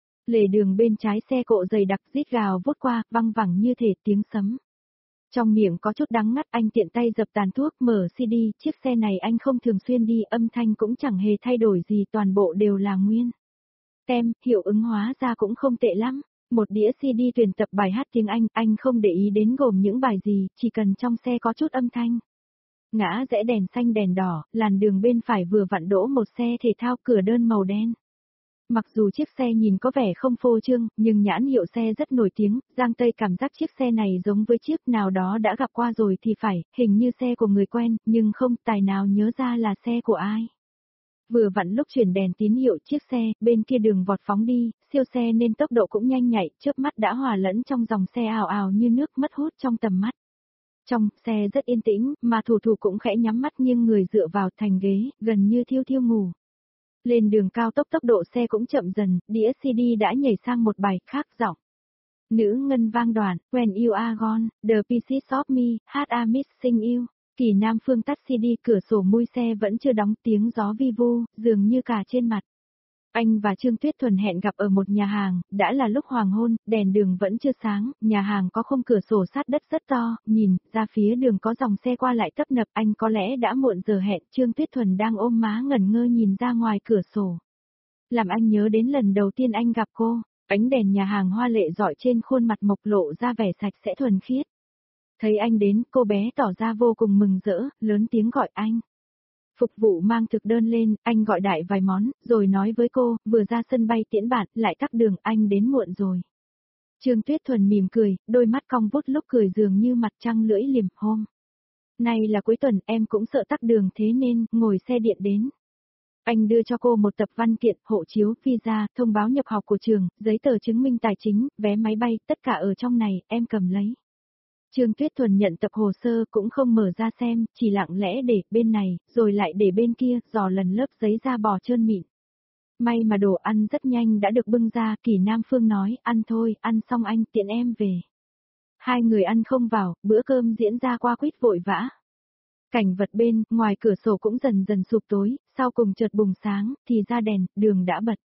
Lề đường bên trái xe cộ dày đặc rít gào vút qua, văng vẳng như thể tiếng sấm. Trong miệng có chút đắng ngắt, anh tiện tay dập tàn thuốc, mở xê đê, chiếc xe này anh không thường xuyên đi, âm thanh cũng chẳng hề thay đổi gì, toàn bộ đều là nguyên. Tem, hiệu ứng hóa ra cũng không tệ lắm. Một đĩa xê đê tuyển tập bài hát tiếng Anh, anh không để ý đến gồm những bài gì, chỉ cần trong xe có chút âm thanh. Ngã rẽ đèn xanh đèn đỏ, làn đường bên phải vừa vặn đỗ một xe thể thao cửa đơn màu đen. Mặc dù chiếc xe nhìn có vẻ không phô trương, nhưng nhãn hiệu xe rất nổi tiếng, Giang Tây cảm giác chiếc xe này giống với chiếc nào đó đã gặp qua rồi thì phải, hình như xe của người quen, nhưng không tài nào nhớ ra là xe của ai. Vừa vặn lúc chuyển đèn tín hiệu chiếc xe, bên kia đường vọt phóng đi, siêu xe nên tốc độ cũng nhanh nhạy, chớp mắt đã hòa lẫn trong dòng xe ào ào như nước mất hút trong tầm mắt. Trong xe rất yên tĩnh, mà thủ thủ cũng khẽ nhắm mắt nghiêng người dựa vào thành ghế, gần như thiêu thiêu ngủ. Lên đường cao tốc tốc độ xe cũng chậm dần, đĩa xê đê đã nhảy sang một bài khác giọng. Nữ ngân vang đoạn, When You Are Gone, The Pieces of Me, Hát A Missing You. Kỳ Nam Phương tắt xê đê, cửa sổ mui xe vẫn chưa đóng, tiếng gió vi vu, dường như cả trên mặt. Anh và Trương Tuyết Thuần hẹn gặp ở một nhà hàng, đã là lúc hoàng hôn, đèn đường vẫn chưa sáng, nhà hàng có khung cửa sổ sát đất rất to, nhìn ra phía đường có dòng xe qua lại tấp nập, anh có lẽ đã muộn giờ hẹn, Trương Tuyết Thuần đang ôm má ngẩn ngơ nhìn ra ngoài cửa sổ. Làm anh nhớ đến lần đầu tiên anh gặp cô, ánh đèn nhà hàng hoa lệ rọi trên khuôn mặt mộc lộ ra vẻ sạch sẽ thuần khiết. Thấy anh đến, cô bé tỏ ra vô cùng mừng rỡ, lớn tiếng gọi anh. Phục vụ mang thực đơn lên, anh gọi đại vài món, rồi nói với cô, vừa ra sân bay tiễn bạn, lại tắc đường, anh đến muộn rồi. Trương Tuyết Thuần mỉm cười, đôi mắt cong vút lúc cười dường như mặt trăng lưỡi liềm, hôm nay là cuối tuần, em cũng sợ tắc đường thế nên, ngồi xe điện đến. Anh đưa cho cô một tập văn kiện, hộ chiếu, visa, thông báo nhập học của trường, giấy tờ chứng minh tài chính, vé máy bay, tất cả ở trong này, em cầm lấy. Trương Tuyết Thuần nhận tập hồ sơ cũng không mở ra xem, chỉ lặng lẽ để bên này, rồi lại để bên kia, dò lần lớp giấy da bò trơn mịn. May mà đồ ăn rất nhanh đã được bưng ra, Kỳ Nam Phương nói, ăn thôi, ăn xong anh tiện em về. Hai người ăn không vào, bữa cơm diễn ra qua quýt vội vã. Cảnh vật bên, ngoài cửa sổ cũng dần dần sụp tối, sau cùng chợt bùng sáng, thì ra đèn, đường đã bật.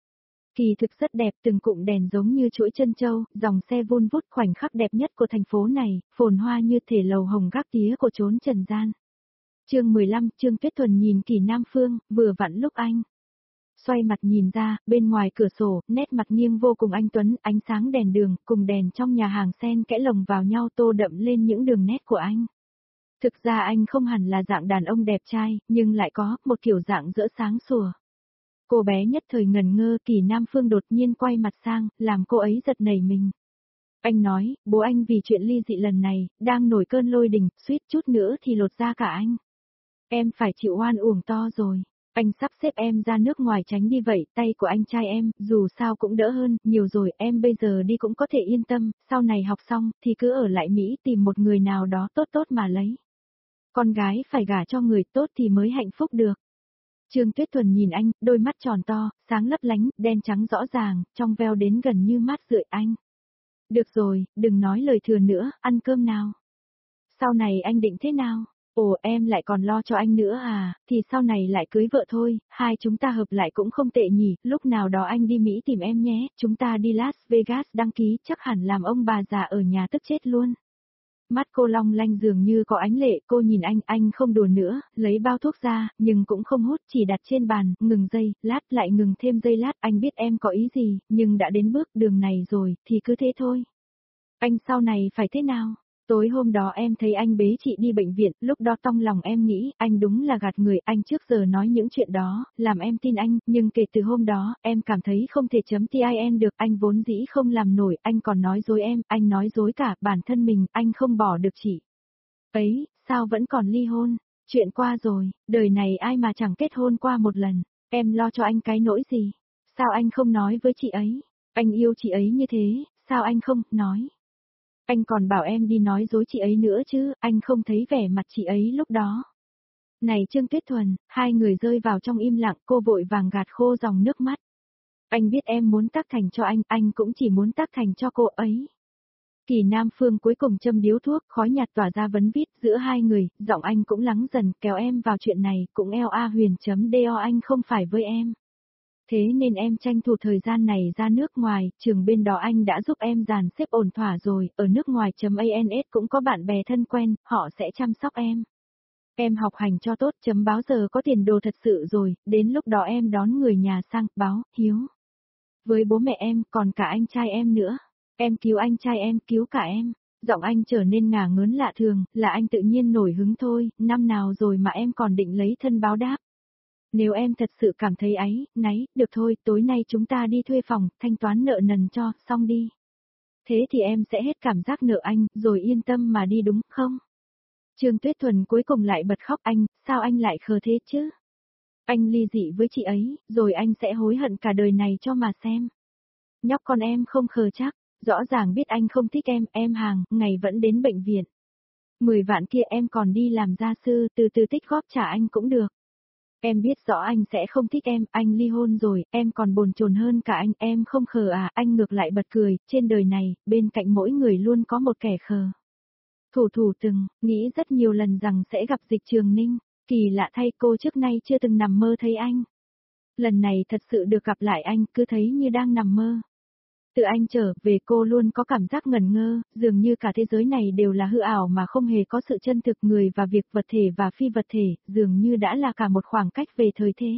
Kỳ thực rất đẹp, từng cụm đèn giống như chuỗi chân châu, dòng xe vun vút, khoảnh khắc đẹp nhất của thành phố này, phồn hoa như thể lầu hồng gác tía của chốn trần gian. Chương mười lăm, Trương Tuyết Thuần nhìn Kỳ Nam Phương, vừa vặn lúc anh xoay mặt nhìn ra, bên ngoài cửa sổ, nét mặt nghiêng vô cùng anh tuấn, ánh sáng đèn đường, cùng đèn trong nhà hàng xen kẽ lồng vào nhau tô đậm lên những đường nét của anh. Thực ra anh không hẳn là dạng đàn ông đẹp trai, nhưng lại có một kiểu dạng rỡ sáng sủa. Cô bé nhất thời ngần ngơ, Kỳ Nam Phương đột nhiên quay mặt sang, làm cô ấy giật nảy mình. Anh nói, bố anh vì chuyện ly dị lần này, đang nổi cơn lôi đình, suýt chút nữa thì lột da cả anh. Em phải chịu oan uổng to rồi. Anh sắp xếp em ra nước ngoài tránh đi vậy, tay của anh trai em, dù sao cũng đỡ hơn, nhiều rồi, em bây giờ đi cũng có thể yên tâm, sau này học xong, thì cứ ở lại Mỹ tìm một người nào đó tốt tốt mà lấy. Con gái phải gả cho người tốt thì mới hạnh phúc được. Trương Tuyết Thuần nhìn anh, đôi mắt tròn to, sáng lấp lánh, đen trắng rõ ràng, trong veo đến gần như mát rượi anh. Được rồi, đừng nói lời thừa nữa, ăn cơm nào. Sau này anh định thế nào? Ồ, em lại còn lo cho anh nữa à, thì sau này lại cưới vợ thôi, hai chúng ta hợp lại cũng không tệ nhỉ, lúc nào đó anh đi Mỹ tìm em nhé, chúng ta đi Las Vegas đăng ký, chắc hẳn làm ông bà già ở nhà tức chết luôn. Mắt cô long lanh dường như có ánh lệ, cô nhìn anh, anh không đùa nữa, lấy bao thuốc ra, nhưng cũng không hút, chỉ đặt trên bàn, ngừng giây, lát lại ngừng thêm giây lát, anh biết em có ý gì, nhưng đã đến bước đường này rồi, thì cứ thế thôi. Anh sau này phải thế nào? Tối hôm đó em thấy anh bế chị đi bệnh viện, lúc đó trong lòng em nghĩ, anh đúng là gạt người, anh trước giờ nói những chuyện đó, làm em tin anh, nhưng kể từ hôm đó, em cảm thấy không thể chấm tin được, anh vốn dĩ không làm nổi, anh còn nói dối em, anh nói dối cả bản thân mình, anh không bỏ được chị. Ấy, sao vẫn còn ly hôn, chuyện qua rồi, đời này ai mà chẳng kết hôn qua một lần, em lo cho anh cái nỗi gì, sao anh không nói với chị ấy, anh yêu chị ấy như thế, sao anh không, nói. Anh còn bảo em đi nói dối chị ấy nữa chứ, anh không thấy vẻ mặt chị ấy lúc đó. Này Trương Tuyết Thuần, hai người rơi vào trong im lặng, cô vội vàng gạt khô dòng nước mắt. Anh biết em muốn tác thành cho anh, anh cũng chỉ muốn tác thành cho cô ấy. Kỳ Nam Phương cuối cùng châm điếu thuốc, khói nhạt tỏa ra vấn vít giữa hai người, giọng anh cũng lắng dần, kéo em vào chuyện này, cũng eo a huyền chấm do anh không phải với em. Thế nên em tranh thủ thời gian này ra nước ngoài, trường bên đó anh đã giúp em dàn xếp ổn thỏa rồi, ở nước ngoài.ans cũng có bạn bè thân quen, họ sẽ chăm sóc em. Em học hành cho tốt, chấm báo giờ có tiền đồ thật sự rồi, đến lúc đó em đón người nhà sang, báo, hiếu. Với bố mẹ em, còn cả anh trai em nữa. Em cứu anh trai em, cứu cả em. Giọng anh trở nên ngả ngớn lạ thường, là anh tự nhiên nổi hứng thôi, năm nào rồi mà em còn định lấy thân báo đáp. Nếu em thật sự cảm thấy áy, náy, được thôi, tối nay chúng ta đi thuê phòng, thanh toán nợ nần cho, xong đi. Thế thì em sẽ hết cảm giác nợ anh, rồi yên tâm mà đi đúng không? Trương Tuyết Thuần cuối cùng lại bật khóc anh, sao anh lại khờ thế chứ? Anh ly dị với chị ấy, rồi anh sẽ hối hận cả đời này cho mà xem. Nhóc con em không khờ chắc, rõ ràng biết anh không thích em, em hàng, ngày vẫn đến bệnh viện. Mười vạn kia em còn đi làm gia sư, từ từ tích góp trả anh cũng được. Em biết rõ anh sẽ không thích em, anh ly hôn rồi, em còn bồn chồn hơn cả anh, em không khờ à, anh ngược lại bật cười, trên đời này, bên cạnh mỗi người luôn có một kẻ khờ. Thủ thủ từng, nghĩ rất nhiều lần rằng sẽ gặp Dịch Trường Ninh, kỳ lạ thay cô trước nay chưa từng nằm mơ thấy anh. Lần này thật sự được gặp lại anh, cứ thấy như đang nằm mơ. Từ anh trở về cô luôn có cảm giác ngẩn ngơ, dường như cả thế giới này đều là hư ảo mà không hề có sự chân thực, người và việc, vật thể và phi vật thể, dường như đã là cả một khoảng cách về thời thế.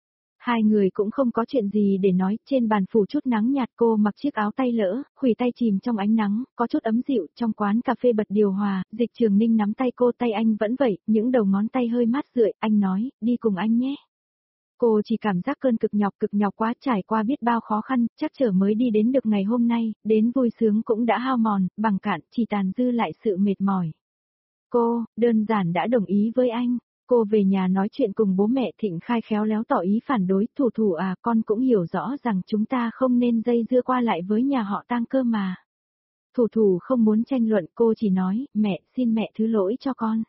Hai người cũng không có chuyện gì để nói, trên bàn phủ chút nắng nhạt, cô mặc chiếc áo tay lỡ, khuỷu tay chìm trong ánh nắng, có chút ấm dịu, trong quán cà phê bật điều hòa, Dịch Trường Ninh nắm tay cô, tay anh vẫn vậy, những đầu ngón tay hơi mát rượi, anh nói, đi cùng anh nhé. Cô chỉ cảm giác cơn cực nhọc cực nhọc quá, trải qua biết bao khó khăn, chắc trở mới đi đến được ngày hôm nay, đến vui sướng cũng đã hao mòn, bằng cạn, chỉ tàn dư lại sự mệt mỏi. Cô, đơn giản đã đồng ý với anh. Cô về nhà nói chuyện cùng bố mẹ, Thịnh Khai khéo léo tỏ ý phản đối, thủ thủ à, con cũng hiểu rõ rằng chúng ta không nên dây dưa qua lại với nhà họ Tang cơ mà. Thủ thủ không muốn tranh luận, cô chỉ nói, mẹ, xin mẹ thứ lỗi cho con.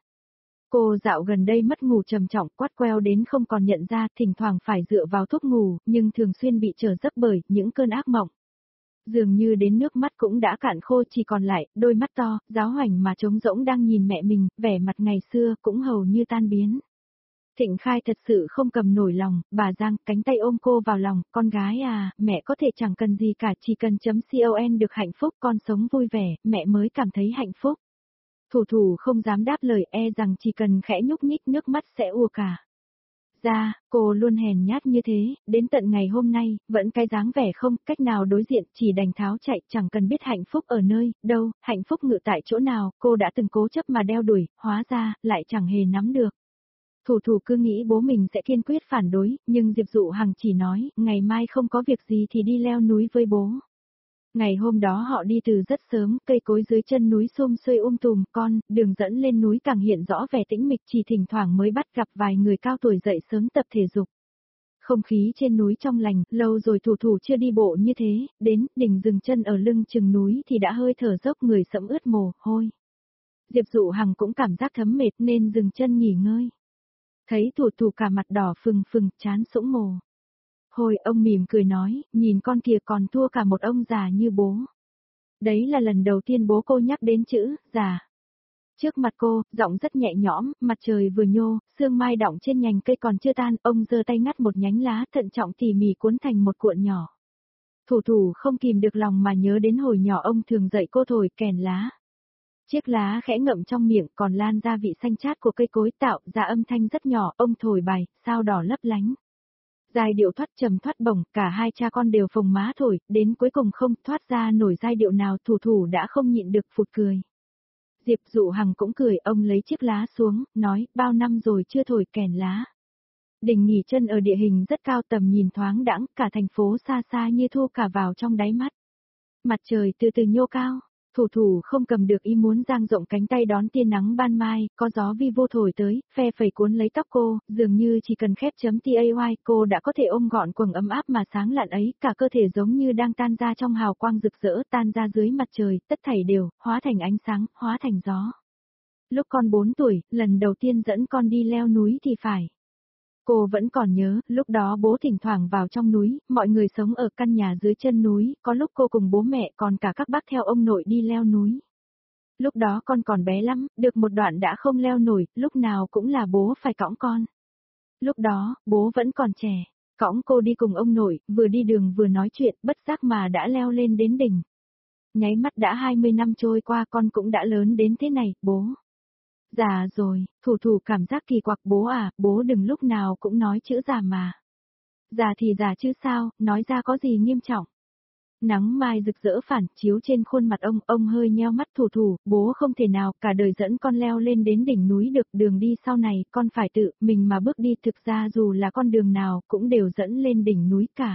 Cô dạo gần đây mất ngủ trầm trọng, quắt queo đến không còn nhận ra, thỉnh thoảng phải dựa vào thuốc ngủ, nhưng thường xuyên bị trở giấc bởi những cơn ác mộng. Dường như đến nước mắt cũng đã cạn khô, chỉ còn lại đôi mắt to, giáo hoành mà trống rỗng đang nhìn mẹ mình, vẻ mặt ngày xưa cũng hầu như tan biến. Thịnh Khai thật sự không cầm nổi lòng, bà giang cánh tay ôm cô vào lòng, con gái à, mẹ có thể chẳng cần gì cả, chỉ cần chấm con được hạnh phúc, con sống vui vẻ, mẹ mới cảm thấy hạnh phúc. Thủ thủ không dám đáp lời, e rằng chỉ cần khẽ nhúc nhích nước mắt sẽ ùa cả ra, cô luôn hèn nhát như thế, đến tận ngày hôm nay, vẫn cái dáng vẻ không cách nào đối diện, chỉ đành tháo chạy, chẳng cần biết hạnh phúc ở nơi, đâu, hạnh phúc ngự tại chỗ nào, cô đã từng cố chấp mà đeo đuổi, hóa ra, lại chẳng hề nắm được. Thủ thủ cứ nghĩ bố mình sẽ kiên quyết phản đối, nhưng Diệp Dụ Hằng chỉ nói, ngày mai không có việc gì thì đi leo núi với bố. Ngày hôm đó họ đi từ rất sớm, cây cối dưới chân núi sum xuê um tùm, con, đường dẫn lên núi càng hiện rõ vẻ tĩnh mịch, chỉ thỉnh thoảng mới bắt gặp vài người cao tuổi dậy sớm tập thể dục. Không khí trên núi trong lành, lâu rồi thủ thủ chưa đi bộ như thế, đến, đỉnh dừng chân ở lưng chừng núi thì đã hơi thở dốc người sẫm ướt mồ hôi. Diệp Dụ Hằng cũng cảm giác thấm mệt nên dừng chân nghỉ ngơi. Thấy thủ thủ cả mặt đỏ phừng phừng, chán sũng mồ. Hồi ông mỉm cười nói, nhìn con kìa còn thua cả một ông già như bố. Đấy là lần đầu tiên bố cô nhắc đến chữ, già. Trước mặt cô, giọng rất nhẹ nhõm, mặt trời vừa nhô, sương mai đọng trên nhành cây còn chưa tan, ông giơ tay ngắt một nhánh lá thận trọng tỉ mỉ cuốn thành một cuộn nhỏ. Thủ thủ không kìm được lòng mà nhớ đến hồi nhỏ ông thường dạy cô thổi kèn lá. Chiếc lá khẽ ngậm trong miệng còn lan ra vị xanh chát của cây cối tạo ra âm thanh rất nhỏ, ông thổi bài, sao đỏ lấp lánh. Giai điệu thoát trầm thoát bổng, cả hai cha con đều phồng má thổi, đến cuối cùng không thoát ra nổi giai điệu nào, thủ thủ đã không nhịn được phụt cười. Diệp Dụ Hằng cũng cười, ông lấy chiếc lá xuống, nói, bao năm rồi chưa thổi kèn lá. Đỉnh nghỉ chân ở địa hình rất cao, tầm nhìn thoáng đãng, cả thành phố xa xa như thu cả vào trong đáy mắt. Mặt trời từ từ nhô cao. Thủ thủ không cầm được ý muốn dang rộng cánh tay đón tia nắng ban mai, có gió vi vô thổi tới, phe phẩy cuốn lấy tóc cô, dường như chỉ cần khép chấm tay cô đã có thể ôm gọn quầng ấm áp mà sáng lạn ấy, cả cơ thể giống như đang tan ra trong hào quang rực rỡ, tan ra dưới mặt trời, tất thảy đều, hóa thành ánh sáng, hóa thành gió. Lúc con bốn tuổi, lần đầu tiên dẫn con đi leo núi thì phải. Cô vẫn còn nhớ, lúc đó bố thỉnh thoảng vào trong núi, mọi người sống ở căn nhà dưới chân núi, có lúc cô cùng bố mẹ còn cả các bác theo ông nội đi leo núi. Lúc đó con còn bé lắm, được một đoạn đã không leo nổi, lúc nào cũng là bố phải cõng con. Lúc đó, bố vẫn còn trẻ, cõng cô đi cùng ông nội, vừa đi đường vừa nói chuyện, bất giác mà đã leo lên đến đỉnh. Nháy mắt đã hai mươi năm trôi qua con cũng đã lớn đến thế này, bố. Già rồi, thủ thủ cảm giác kỳ quặc, bố à, bố đừng lúc nào cũng nói chữ già mà. Già thì già chứ sao, nói ra có gì nghiêm trọng. Nắng mai rực rỡ phản chiếu trên khuôn mặt ông, ông hơi nheo mắt, thủ thủ, bố không thể nào cả đời dẫn con leo lên đến đỉnh núi được, đường đi sau này con phải tự mình mà bước đi, thực ra dù là con đường nào cũng đều dẫn lên đỉnh núi cả.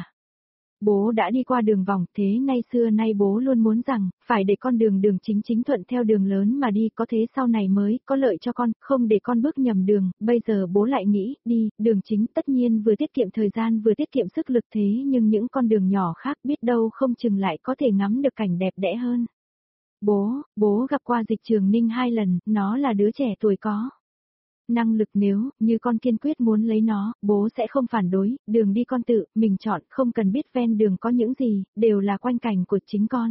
Bố đã đi qua đường vòng, thế nay xưa nay bố luôn muốn rằng, phải để con đường đường chính chính thuận theo đường lớn mà đi, có thế sau này mới có lợi cho con, không để con bước nhầm đường, bây giờ bố lại nghĩ, đi, đường chính tất nhiên vừa tiết kiệm thời gian vừa tiết kiệm sức lực, thế nhưng những con đường nhỏ khác biết đâu không chừng lại có thể ngắm được cảnh đẹp đẽ hơn. Bố, bố gặp qua Dịch Trường Ninh hai lần, nó là đứa trẻ tuổi có năng lực, nếu như con kiên quyết muốn lấy nó, bố sẽ không phản đối, đường đi con tự mình chọn, không cần biết ven đường có những gì, đều là quanh cảnh của chính con.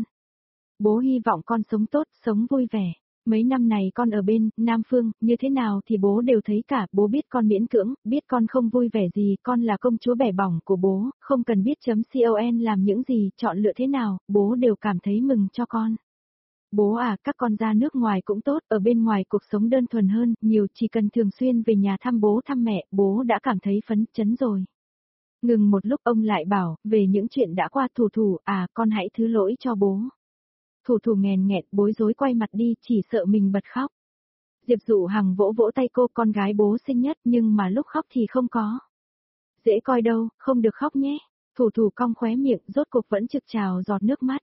Bố hy vọng con sống tốt, sống vui vẻ. Mấy năm này con ở bên Nam Phương, như thế nào thì bố đều thấy cả, bố biết con miễn cưỡng, biết con không vui vẻ gì, con là công chúa bẻ bỏng của bố, không cần biết chấm con làm những gì, chọn lựa thế nào, bố đều cảm thấy mừng cho con. Bố à, các con ra nước ngoài cũng tốt, ở bên ngoài cuộc sống đơn thuần hơn, nhiều, chỉ cần thường xuyên về nhà thăm bố thăm mẹ, bố đã cảm thấy phấn chấn rồi. Ngừng một lúc ông lại bảo, về những chuyện đã qua, thủ thủ, à, con hãy thứ lỗi cho bố. Thủ thủ nghèn nghẹn, bối rối quay mặt đi, chỉ sợ mình bật khóc. Diệp Dụ Hằng vỗ vỗ tay cô, con gái bố xinh nhất, nhưng mà lúc khóc thì không có. Dễ coi đâu, không được khóc nhé. Thủ thủ cong khóe miệng, rốt cuộc vẫn trực trào giọt nước mắt.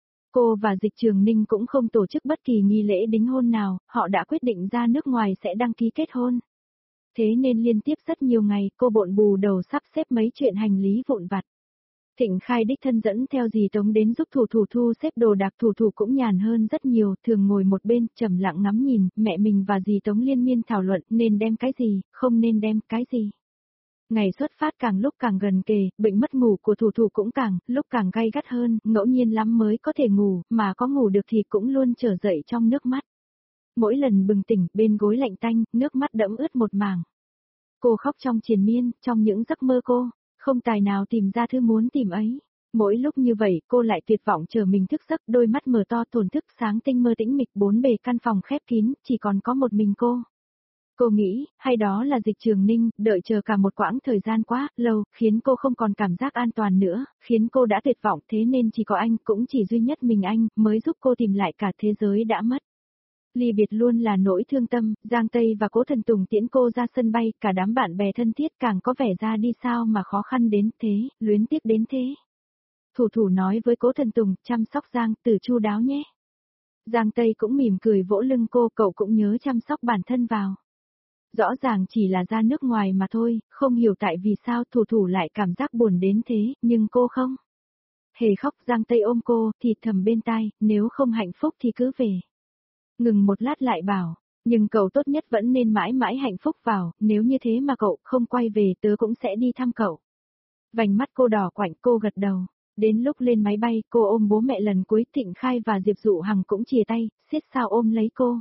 Cô và Dịch Trường Ninh cũng không tổ chức bất kỳ nghi lễ đính hôn nào, họ đã quyết định ra nước ngoài sẽ đăng ký kết hôn. Thế nên liên tiếp rất nhiều ngày, cô bộn bù đầu sắp xếp mấy chuyện hành lý vụn vặt. Thịnh Khai đích thân dẫn theo dì Tống đến giúp thủ thủ thu xếp đồ đạc, thủ thủ cũng nhàn hơn rất nhiều, thường ngồi một bên, trầm lặng ngắm nhìn, mẹ mình và dì Tống liên miên thảo luận nên đem cái gì, không nên đem cái gì. Ngày xuất phát càng lúc càng gần kề, bệnh mất ngủ của thủ thủ cũng càng, lúc càng gay gắt hơn, ngẫu nhiên lắm mới có thể ngủ, mà có ngủ được thì cũng luôn trở dậy trong nước mắt. Mỗi lần bừng tỉnh, bên gối lạnh tanh, nước mắt đẫm ướt một mảng. Cô khóc trong triền miên, trong những giấc mơ cô, không tài nào tìm ra thứ muốn tìm ấy. Mỗi lúc như vậy cô lại tuyệt vọng chờ mình thức giấc, đôi mắt mở to thổn thức sáng tinh mơ tĩnh mịch, bốn bề căn phòng khép kín, chỉ còn có một mình cô. Cô nghĩ, hay đó là Dịch Trường Ninh, đợi chờ cả một quãng thời gian quá lâu, khiến cô không còn cảm giác an toàn nữa, khiến cô đã tuyệt vọng, thế nên chỉ có anh, cũng chỉ duy nhất mình anh, mới giúp cô tìm lại cả thế giới đã mất. Ly biệt luôn là nỗi thương tâm, Giang Tây và Cố Thần Tùng tiễn cô ra sân bay, cả đám bạn bè thân thiết càng có vẻ ra đi sao mà khó khăn đến thế, luyến tiếc đến thế. Thủ thủ nói với Cố Thần Tùng, chăm sóc Giang Tử chu đáo nhé. Giang Tây cũng mỉm cười vỗ lưng cô, cậu cũng nhớ chăm sóc bản thân vào. Rõ ràng chỉ là ra nước ngoài mà thôi, không hiểu tại vì sao thủ thủ lại cảm giác buồn đến thế, nhưng cô không. Hề khóc, Giang Tây ôm cô, thì thầm bên tai, nếu không hạnh phúc thì cứ về. Ngừng một lát lại bảo, nhưng cậu tốt nhất vẫn nên mãi mãi hạnh phúc vào, nếu như thế mà cậu không quay về tớ cũng sẽ đi thăm cậu. Vành mắt cô đỏ quạnh, cô gật đầu. Đến lúc lên máy bay, cô ôm bố mẹ lần cuối, Thịnh Khai và Diệp Dụ Hằng cũng chìa tay, siết sao ôm lấy cô.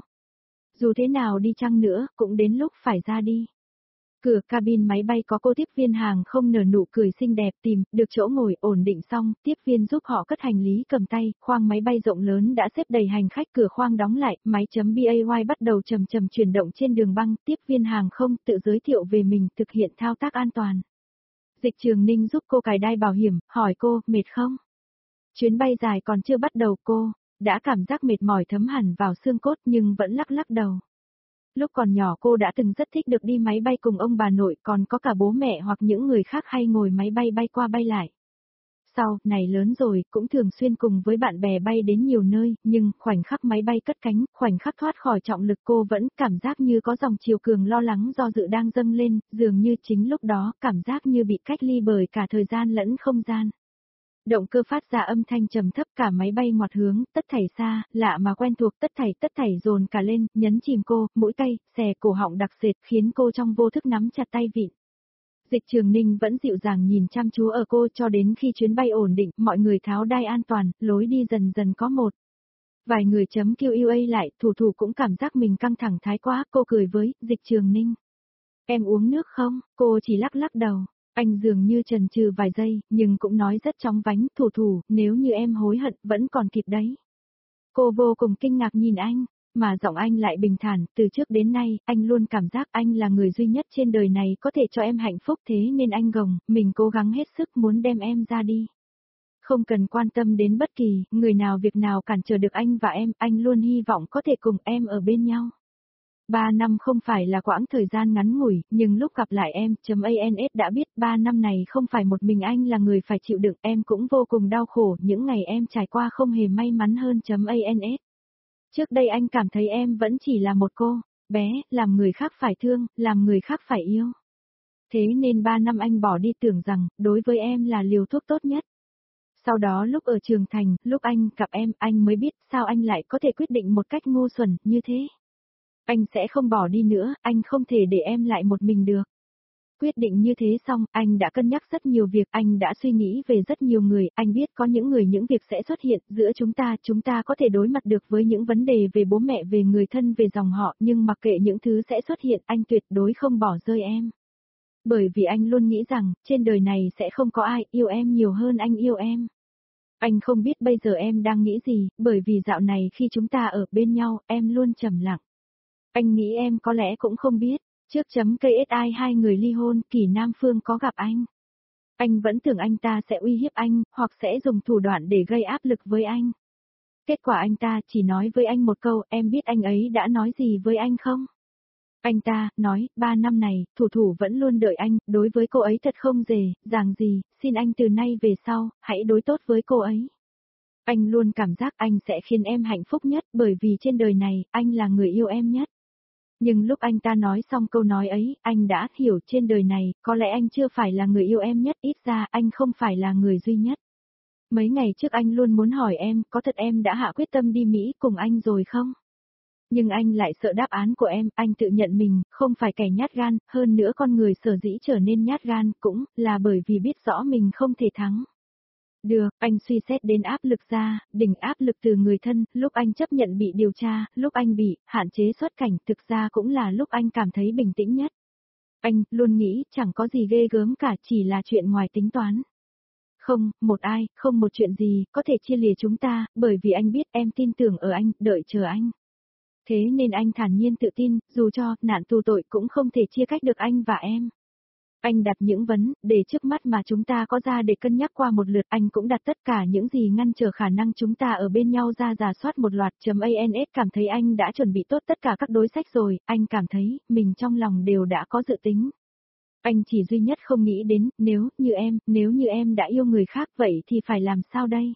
Dù thế nào đi chăng nữa, cũng đến lúc phải ra đi. Cửa cabin máy bay có cô tiếp viên hàng không nở nụ cười xinh đẹp, tìm được chỗ ngồi ổn định xong, tiếp viên giúp họ cất hành lý cầm tay, khoang máy bay rộng lớn đã xếp đầy hành khách, cửa khoang đóng lại, máy chấm bay bắt đầu chậm chậm chuyển động trên đường băng, tiếp viên hàng không tự giới thiệu về mình, thực hiện thao tác an toàn. Dịch Trường Ninh giúp cô cài đai bảo hiểm, hỏi cô, mệt không? Chuyến bay dài còn chưa bắt đầu, cô đã cảm giác mệt mỏi thấm hẳn vào xương cốt nhưng vẫn lắc lắc đầu. Lúc còn nhỏ cô đã từng rất thích được đi máy bay cùng ông bà nội, còn có cả bố mẹ hoặc những người khác hay ngồi máy bay bay qua bay lại. Sau này lớn rồi, cũng thường xuyên cùng với bạn bè bay đến nhiều nơi, nhưng khoảnh khắc máy bay cất cánh, khoảnh khắc thoát khỏi trọng lực cô vẫn cảm giác như có dòng chiều cường lo lắng do dự đang dâng lên, dường như chính lúc đó, cảm giác như bị cách ly bởi cả thời gian lẫn không gian. Động cơ phát ra âm thanh trầm thấp, cả máy bay ngoặt hướng, tất thảy xa, lạ mà quen thuộc, tất thảy tất thảy dồn cả lên, nhấn chìm cô, mũi tay, xè cổ họng đặc sệt khiến cô trong vô thức nắm chặt tay vịn. Dịch Trường Ninh vẫn dịu dàng nhìn chăm chú ở cô cho đến khi chuyến bay ổn định, mọi người tháo đai an toàn, lối đi dần dần có một. Vài người chấm quy a lại, thủ thủ cũng cảm giác mình căng thẳng thái quá, cô cười với Dịch Trường Ninh. Em uống nước không? Cô chỉ lắc lắc đầu. Anh dường như chần chừ vài giây, nhưng cũng nói rất chóng vánh, thủ thủ, nếu như em hối hận, vẫn còn kịp đấy. Cô vô cùng kinh ngạc nhìn anh, mà giọng anh lại bình thản, từ trước đến nay, anh luôn cảm giác anh là người duy nhất trên đời này có thể cho em hạnh phúc, thế nên anh gồng, mình cố gắng hết sức muốn đem em ra đi. Không cần quan tâm đến bất kỳ người nào việc nào cản trở được anh và em, anh luôn hy vọng có thể cùng em ở bên nhau. Ba năm không phải là quãng thời gian ngắn ngủi, nhưng lúc gặp lại em, .ans đã biết ba năm này không phải một mình anh là người phải chịu đựng, em cũng vô cùng đau khổ, những ngày em trải qua không hề may mắn hơn .ans. Trước đây anh cảm thấy em vẫn chỉ là một cô bé, làm người khác phải thương, làm người khác phải yêu. Thế nên ba năm anh bỏ đi tưởng rằng, đối với em là liều thuốc tốt nhất. Sau đó lúc ở trường thành, lúc anh gặp em, anh mới biết sao anh lại có thể quyết định một cách ngu xuẩn như thế. Anh sẽ không bỏ đi nữa, anh không thể để em lại một mình được. Quyết định như thế xong, anh đã cân nhắc rất nhiều việc, anh đã suy nghĩ về rất nhiều người, anh biết có những người những việc sẽ xuất hiện giữa chúng ta, chúng ta có thể đối mặt được với những vấn đề về bố mẹ, về người thân, về dòng họ, nhưng mặc kệ những thứ sẽ xuất hiện, anh tuyệt đối không bỏ rơi em. Bởi vì anh luôn nghĩ rằng, trên đời này sẽ không có ai yêu em nhiều hơn anh yêu em. Anh không biết bây giờ em đang nghĩ gì, bởi vì dạo này khi chúng ta ở bên nhau, em luôn trầm lặng. Anh nghĩ em có lẽ cũng không biết, trước chấm ca ét i hai người ly hôn, Kỷ Nam Phương có gặp anh. Anh vẫn tưởng anh ta sẽ uy hiếp anh, hoặc sẽ dùng thủ đoạn để gây áp lực với anh. Kết quả anh ta chỉ nói với anh một câu, em biết anh ấy đã nói gì với anh không? Anh ta, nói, ba năm này, thủ thủ vẫn luôn đợi anh, đối với cô ấy thật không dề, dàng gì, xin anh từ nay về sau, hãy đối tốt với cô ấy. Anh luôn cảm giác anh sẽ khiến em hạnh phúc nhất, bởi vì trên đời này, anh là người yêu em nhất. Nhưng lúc anh ta nói xong câu nói ấy, anh đã hiểu trên đời này, có lẽ anh chưa phải là người yêu em nhất, ít ra anh không phải là người duy nhất. Mấy ngày trước anh luôn muốn hỏi em, có thật em đã hạ quyết tâm đi Mỹ cùng anh rồi không? Nhưng anh lại sợ đáp án của em, anh tự nhận mình, không phải kẻ nhát gan, hơn nữa con người sở dĩ trở nên nhát gan, cũng là bởi vì biết rõ mình không thể thắng. Được, anh suy xét đến áp lực ra, đỉnh áp lực từ người thân, lúc anh chấp nhận bị điều tra, lúc anh bị hạn chế xuất cảnh, thực ra cũng là lúc anh cảm thấy bình tĩnh nhất. Anh luôn nghĩ chẳng có gì ghê gớm cả, chỉ là chuyện ngoài tính toán. Không, một ai, không một chuyện gì, có thể chia lìa chúng ta, bởi vì anh biết em tin tưởng ở anh, đợi chờ anh. Thế nên anh thản nhiên tự tin, dù cho nạn tù tội cũng không thể chia cách được anh và em. Anh đặt những vấn đề trước mắt mà chúng ta có ra để cân nhắc qua một lượt, anh cũng đặt tất cả những gì ngăn trở khả năng chúng ta ở bên nhau ra rà soát một loạt. .ans cảm thấy anh đã chuẩn bị tốt tất cả các đối sách rồi, anh cảm thấy mình trong lòng đều đã có dự tính. Anh chỉ duy nhất không nghĩ đến, nếu như em, nếu như em đã yêu người khác vậy thì phải làm sao đây?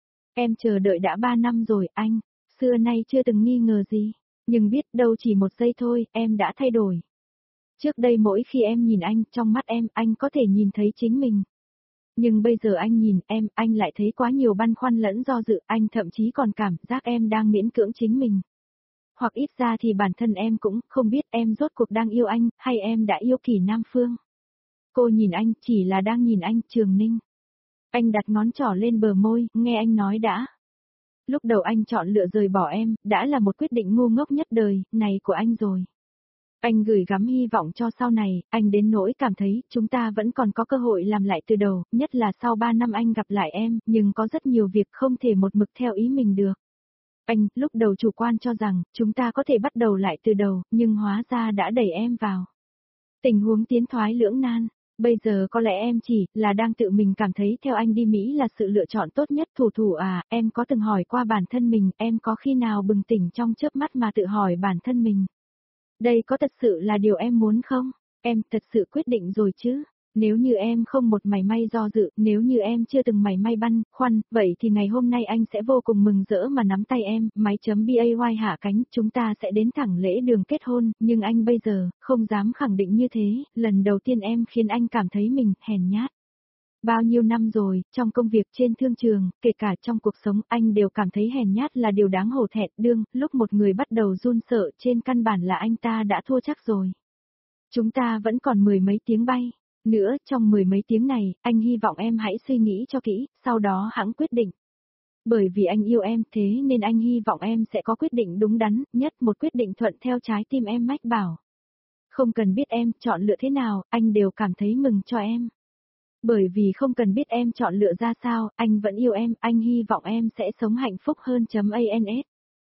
Em chờ đợi đã ba năm rồi, anh, xưa nay chưa từng nghi ngờ gì, nhưng biết đâu chỉ một giây thôi, em đã thay đổi. Trước đây mỗi khi em nhìn anh, trong mắt em, anh có thể nhìn thấy chính mình. Nhưng bây giờ anh nhìn em, anh lại thấy quá nhiều băn khoăn lẫn do dự, anh thậm chí còn cảm giác em đang miễn cưỡng chính mình. Hoặc ít ra thì bản thân em cũng không biết em rốt cuộc đang yêu anh, hay em đã yêu Kỷ Nam Phương. Cô nhìn anh, chỉ là đang nhìn anh, Trường Ninh. Anh đặt ngón trỏ lên bờ môi, nghe anh nói đã. Lúc đầu anh chọn lựa rời bỏ em, đã là một quyết định ngu ngốc nhất đời, này của anh rồi. Anh gửi gắm hy vọng cho sau này, anh đến nỗi cảm thấy chúng ta vẫn còn có cơ hội làm lại từ đầu, nhất là sau ba năm anh gặp lại em, nhưng có rất nhiều việc không thể một mực theo ý mình được. Anh, lúc đầu chủ quan cho rằng, chúng ta có thể bắt đầu lại từ đầu, nhưng hóa ra đã đẩy em vào tình huống tiến thoái lưỡng nan. Bây giờ có lẽ em chỉ là đang tự mình cảm thấy theo anh đi Mỹ là sự lựa chọn tốt nhất. Thủ thủ à, em có từng hỏi qua bản thân mình, em có khi nào bừng tỉnh trong chớp mắt mà tự hỏi bản thân mình. Đây có thật sự là điều em muốn không? Em thật sự quyết định rồi chứ? Nếu như em không một mảy may do dự, nếu như em chưa từng mảy may băn khoăn, vậy thì ngày hôm nay anh sẽ vô cùng mừng rỡ mà nắm tay em, máy chấm bay hạ cánh, chúng ta sẽ đến thẳng lễ đường kết hôn, nhưng anh bây giờ, không dám khẳng định như thế, lần đầu tiên em khiến anh cảm thấy mình hèn nhát. Bao nhiêu năm rồi, trong công việc trên thương trường, kể cả trong cuộc sống, anh đều cảm thấy hèn nhát là điều đáng hổ thẹn. Đương, lúc một người bắt đầu run sợ, trên căn bản là anh ta đã thua chắc rồi. Chúng ta vẫn còn mười mấy tiếng bay. Nữa, trong mười mấy tiếng này, anh hy vọng em hãy suy nghĩ cho kỹ, sau đó hãng quyết định. Bởi vì anh yêu em, thế nên anh hy vọng em sẽ có quyết định đúng đắn, nhất một quyết định thuận theo trái tim em mách bảo. Không cần biết em chọn lựa thế nào, anh đều cảm thấy mừng cho em. Bởi vì không cần biết em chọn lựa ra sao, anh vẫn yêu em, anh hy vọng em sẽ sống hạnh phúc hơn. .ans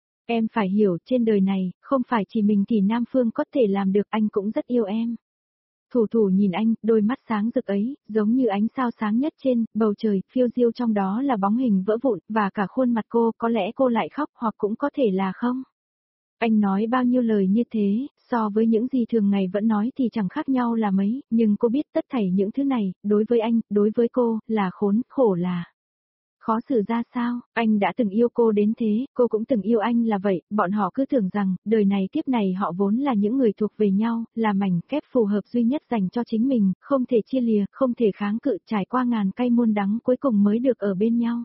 Em phải hiểu, trên đời này, không phải chỉ mình Kỷ Nam Phương có thể làm được, anh cũng rất yêu em. Thủ thủ nhìn anh, đôi mắt sáng rực ấy, giống như ánh sao sáng nhất trên bầu trời, phiêu diêu trong đó là bóng hình vỡ vụn, và cả khuôn mặt cô, có lẽ cô lại khóc hoặc cũng có thể là không. Anh nói bao nhiêu lời như thế, so với những gì thường ngày vẫn nói thì chẳng khác nhau là mấy, nhưng cô biết tất thảy những thứ này, đối với anh, đối với cô, là khốn, khổ là. Khó xử ra sao, anh đã từng yêu cô đến thế, cô cũng từng yêu anh là vậy, bọn họ cứ tưởng rằng, đời này kiếp này họ vốn là những người thuộc về nhau, là mảnh ghép phù hợp duy nhất dành cho chính mình, không thể chia lìa, không thể kháng cự, trải qua ngàn cay muôn đắng cuối cùng mới được ở bên nhau.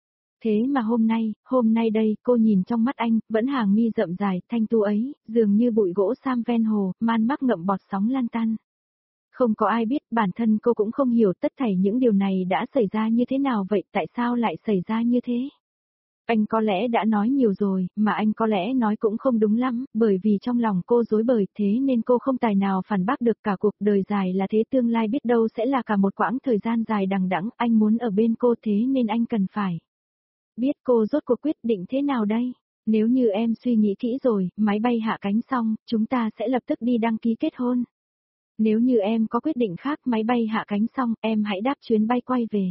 Thế mà hôm nay, hôm nay đây, cô nhìn trong mắt anh, vẫn hàng mi rậm dài, thanh tu ấy, dường như bụi gỗ sam ven hồ, man mác ngậm bọt sóng lan tan. Không có ai biết, bản thân cô cũng không hiểu tất thảy những điều này đã xảy ra như thế nào vậy, tại sao lại xảy ra như thế. Anh có lẽ đã nói nhiều rồi, mà anh có lẽ nói cũng không đúng lắm, bởi vì trong lòng cô rối bời, thế nên cô không tài nào phản bác được. Cả cuộc đời dài là thế, tương lai biết đâu sẽ là cả một quãng thời gian dài đằng đẵng, anh muốn ở bên cô thế nên anh cần phải biết cô rốt cuộc quyết định thế nào đây. Nếu như em suy nghĩ kỹ rồi, máy bay hạ cánh xong, chúng ta sẽ lập tức đi đăng ký kết hôn. Nếu như em có quyết định khác, máy bay hạ cánh xong, em hãy đáp chuyến bay quay về.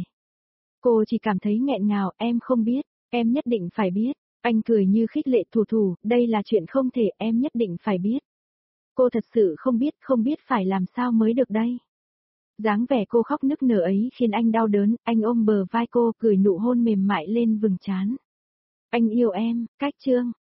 Cô chỉ cảm thấy nghẹn ngào, em không biết, em nhất định phải biết. Anh cười như khích lệ. Thủ thủ, đây là chuyện không thể, em nhất định phải biết. Cô thật sự không biết, không biết phải làm sao mới được đây. Dáng vẻ cô khóc nức nở ấy khiến anh đau đớn, anh ôm bờ vai cô, gửi nụ hôn mềm mại lên vầng trán. Anh yêu em, cách chương.